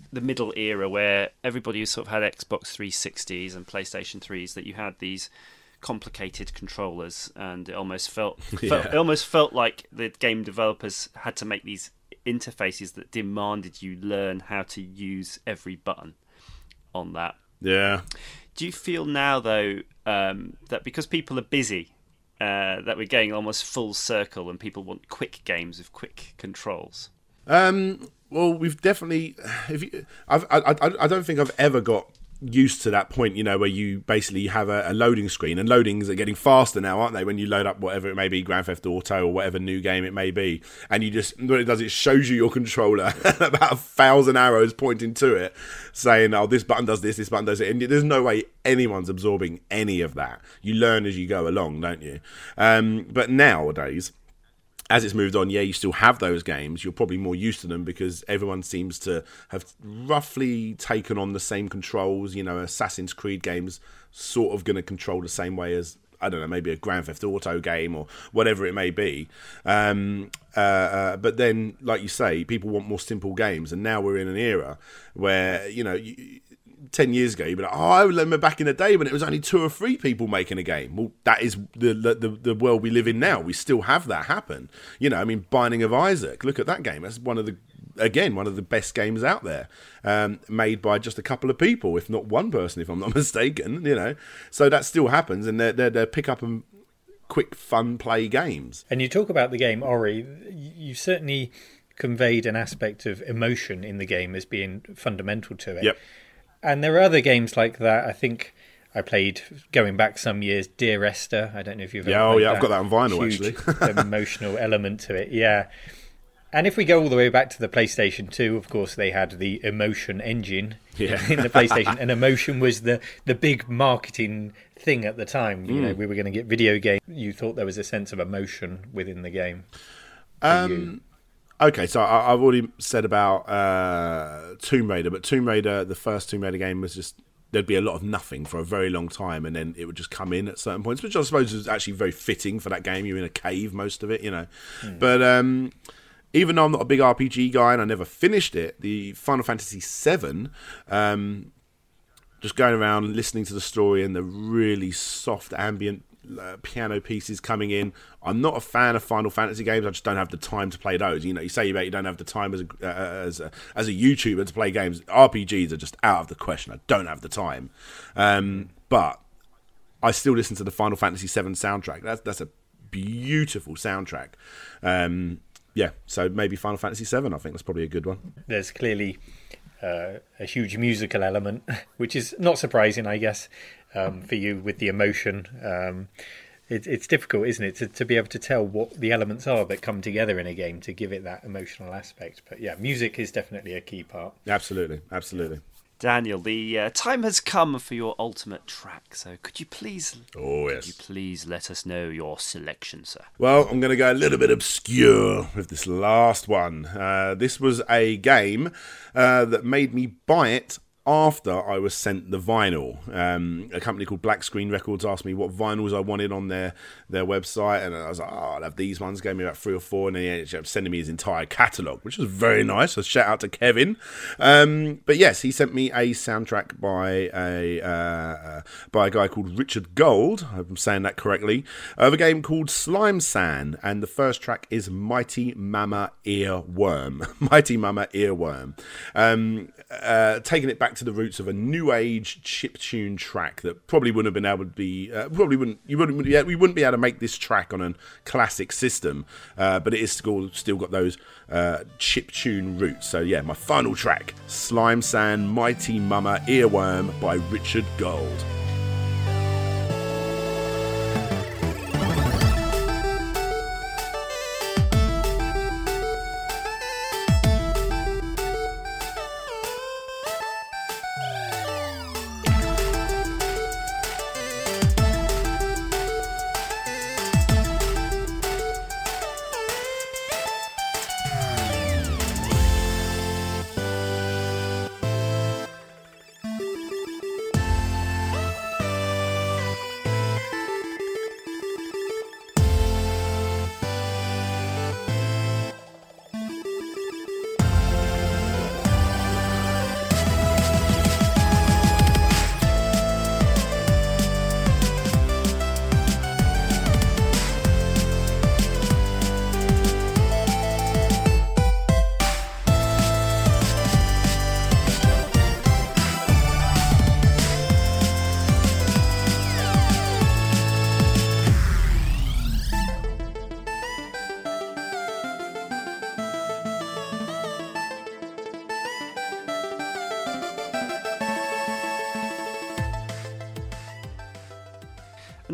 the middle era where everybody who sort of had Xbox three sixties and PlayStation threes, that you had these complicated controllers, and it almost felt, Yeah. felt it almost felt like the game developers had to make these interfaces that demanded you learn how to use every button on that. Yeah. Do you feel now, though, um, that because people are busy, uh, that we're going almost full circle and people want quick games with quick controls? Um, well, we've definitely. If you, I've, I, I, I don't think I've ever got used to that point, you know, where you basically have a, a loading screen, and loadings are getting faster now, aren't they? When you load up whatever it may be, Grand Theft Auto or whatever new game it may be, and you just, what it does, it shows you your controller about a thousand arrows pointing to it, saying, oh, this button does this, this button does it, and there's no way anyone's absorbing any of that. You learn as you go along, don't you? Um, but nowadays, as it's moved on, yeah, you still have those games. You're probably more used to them because everyone seems to have roughly taken on the same controls. You know, Assassin's Creed games sort of going to control the same way as, I don't know, maybe a Grand Theft Auto game or whatever it may be. Um, uh, uh, but then, like you say, people want more simple games. And now we're in an era where, you know, you, ten years ago, you'd be like, oh, I remember back in the day when it was only two or three people making a game. Well, that is the, the the world we live in now. We still have that happen. You know, I mean, Binding of Isaac, look at that game. That's one of the, again, one of the best games out there, um, made by just a couple of people, if not one person, if I'm not mistaken, you know. So that still happens, and they're, they're, they're pick up and quick, fun play games. And you talk about the game, Ori, you certainly conveyed an aspect of emotion in the game as being fundamental to it. Yep. And there are other games like that. I think I played, going back some years, Dear Esther. I don't know if you've Yeah, ever oh played yeah, that. I've got that on vinyl, Huge actually. emotional element to it, yeah. And if we go all the way back to the PlayStation two, of course, they had the Emotion engine Yeah. in the PlayStation. And Emotion was the, the big marketing thing at the time. You Mm. know, we were going to get video games. You thought there was a sense of emotion within the game. for Um, you. Okay, so I, I've already said about uh, Tomb Raider, but Tomb Raider, the first Tomb Raider game was just, there'd be a lot of nothing for a very long time, and then it would just come in at certain points, which I suppose is actually very fitting for that game. You're in a cave most of it, you know. Mm. But um, even though I'm not a big R P G guy and I never finished it, the Final Fantasy seven, um, just going around listening to the story and the really soft ambient Uh, piano pieces coming in. I'm not a fan of Final Fantasy games. I just don't have the time to play those. You know, you say about you don't have the time as a, uh, as a as a YouTuber to play games. R P Gs are just out of the question. I don't have the time. Um, but I still listen to the Final Fantasy seven soundtrack. That's that's a beautiful soundtrack. Um, yeah, so maybe Final Fantasy seven. I think that's probably a good one. There's clearly uh, a huge musical element, which is not surprising, I guess, um, for you with the emotion. Um, it, it's difficult, isn't it, to, to be able to tell what the elements are that come together in a game to give it that emotional aspect. But yeah, music is definitely a key part. Absolutely, absolutely. Daniel, the uh, time has come for your ultimate track. So could you please, Oh, yes. could you please let us know your selection, sir? Well, I'm going to go a little bit obscure with this last one. Uh, this was a game uh, that made me buy it after I was sent the vinyl. Um, a company called Black Screen Records asked me what vinyls I wanted on their, their website, and I was like, oh, I'll have these ones. Gave me about three or four, and then he ended up sending me his entire catalogue, which was very nice. So shout out to Kevin. Um, but yes, he sent me a soundtrack by a uh, by a guy called Richard Gold, I hope I'm saying that correctly, of a game called Slime Sand, and the first track is Mighty Mama Earworm. Mighty Mama Earworm. Um, uh, taking it back to the roots of a new age chiptune track that probably wouldn't have been able to be uh, probably wouldn't you wouldn't be, we wouldn't be able to make this track on a classic system, uh, but it is still still got those uh, chiptune roots. So yeah, my final track, Slime Sand, Mighty Mama Earworm by Richard Gold.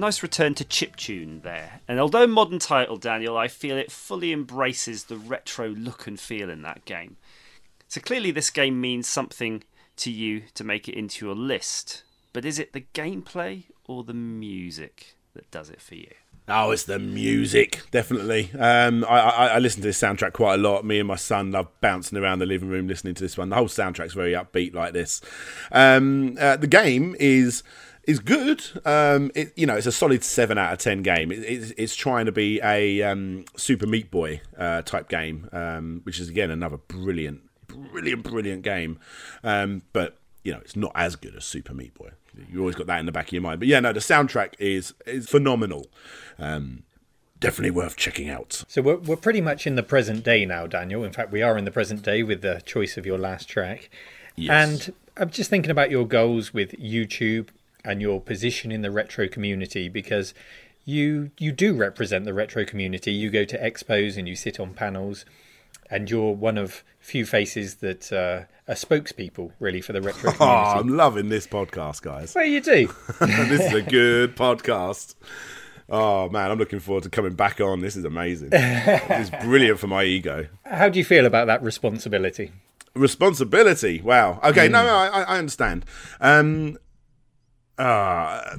nice return to chiptune there. And although modern title, Daniel, I feel it fully embraces the retro look and feel in that game. So clearly this game means something to you to make it into your list. But is it the gameplay or the music that does it for you? Oh, it's the music, definitely. Um, I, I, I listen to this soundtrack quite a lot. Me and my son love bouncing around the living room listening to this one. The whole soundtrack's very upbeat like this. Um, uh, the game is is good. Um, it, you know, it's a solid seven out of ten game. It, it's, it's trying to be a um, Super Meat Boy uh, type game, um, which is again another brilliant, brilliant, brilliant game. Um, but you know, it's not as good as Super Meat Boy. You always got that in the back of your mind. But yeah, no, the soundtrack is is phenomenal. Um, definitely worth checking out. So we're we're pretty much in the present day now, Daniel. In fact, we are in the present day with the choice of your last track. Yes. And I'm just thinking about your goals with YouTube and your position in the retro community, because you you do represent the retro community. You go to expos and you sit on panels, and you're one of few faces that uh, are spokespeople, really, for the retro community. Oh, I'm loving this podcast, guys. Well, you do. This is a good podcast. Oh, man, I'm looking forward to coming back on. This is amazing. This is brilliant for my ego. How do you feel about that responsibility? Responsibility? Wow. Okay, mm. no, no, I, I understand. Um, uh,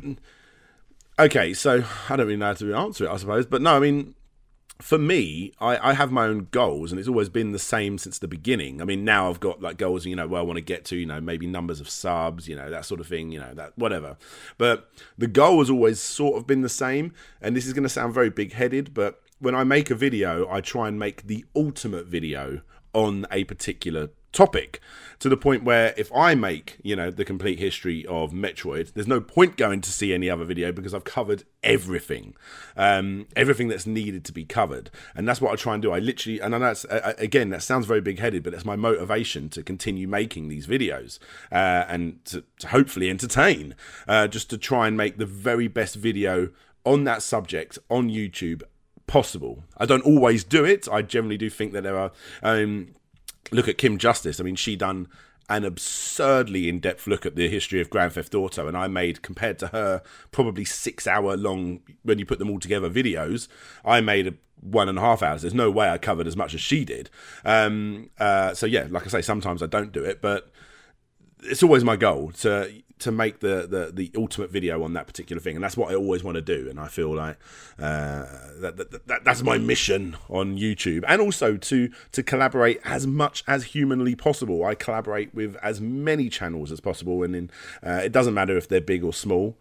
okay, so I don't really know how to answer it, I suppose. But no, I mean, for me, I, I have my own goals, and it's always been the same since the beginning. I mean, now I've got like goals, you know, where I want to get to, you know, maybe numbers of subs, you know, that sort of thing, you know, that whatever. But the goal has always sort of been the same, and this is going to sound very big-headed, but when I make a video, I try and make the ultimate video on a particular topic, to the point where if I make, you know, the complete history of Metroid, there's no point going to see any other video because I've covered everything, um, everything that's needed to be covered. And that's what I try and do. I literally, and I know it's, uh, again, that sounds very big-headed, but it's my motivation to continue making these videos uh, and to, to hopefully entertain, uh, just to try and make the very best video on that subject on YouTube possible. I don't always do it. I generally do think that there are... Um, Look at Kim Justice. I mean, she done an absurdly in-depth look at the history of Grand Theft Auto, and I made, compared to her, probably six-hour-long, when you put them all together, videos. I made a one and a half hours. There's no way I covered as much as she did. Um, uh, so yeah, like I say, sometimes I don't do it, but it's always my goal to to make the, the, the ultimate video on that particular thing, and that's what I always want to do. And I feel like uh, that, that, that that's my mission on YouTube, and also to to collaborate as much as humanly possible. I collaborate with as many channels as possible, and in, uh, it doesn't matter if they're big or small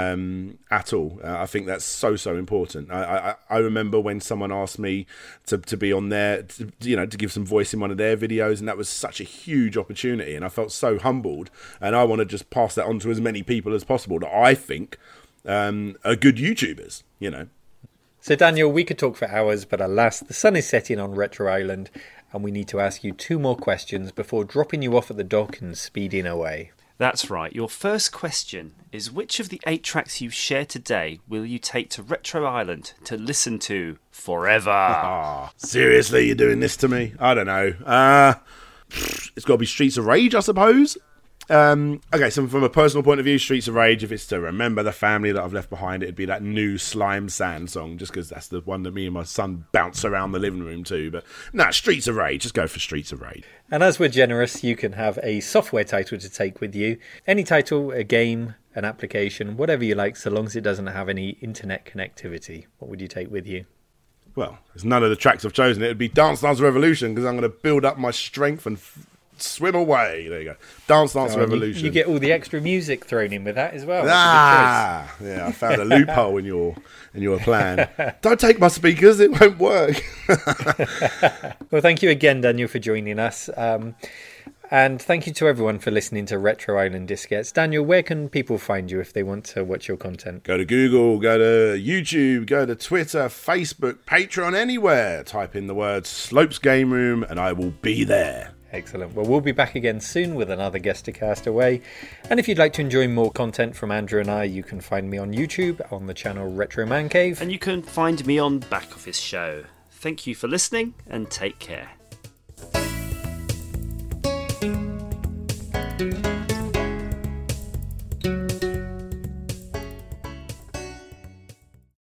um, at all. Uh, I think that's so so important. I, I I remember when someone asked me to to be on there, to, you know, to give some voice in one of their videos, and that was such a huge opportunity, and I felt so humbled, and I want to just pass that on to as many people as possible that I think um, are good YouTubers, you know. So Daniel, we could talk for hours, but alas, the sun is setting on Retro Island, and we need to ask you two more questions before dropping you off at the dock and speeding away. That's right. Your first question is, which of the eight tracks you share today will you take to Retro Island to listen to forever? Oh, seriously, you're doing this to me? I don't know. Uh, it's got to be Streets of Rage, I suppose. Um, okay, so from a personal point of view, Streets of Rage, if it's to remember the family that I've left behind, it'd be that new Slime Sand song, just because that's the one that me and my son bounce around the living room to. But nah, Streets of Rage, just go for Streets of Rage. And as we're generous, you can have a software title to take with you. Any title, a game, an application, whatever you like, so long as it doesn't have any internet connectivity. What would you take with you? Well, there's none of the tracks I've chosen. It would be Dance Dance Revolution, because I'm going to build up my strength and F- swim away. There you go. Dance Dance oh, Revolution. You, you get all the extra music thrown in with that as well. Ah, yeah, I found a loophole in your in your plan. Don't take my speakers; it won't work. Well, thank you again, Daniel, for joining us, um, and thank you to everyone for listening to Retro Island Diskettes. Daniel, where can people find you if they want to watch your content? Go to Google, go to YouTube, go to Twitter, Facebook, Patreon, anywhere. Type in the word Slopes Game Room, and I will be there. Excellent. Well, we'll be back again soon with another guest to cast away. And if you'd like to enjoy more content from Andrew and I, you can find me on YouTube on the channel Retro Man Cave. And you can find me on Back Office Show. Thank you for listening, and take care.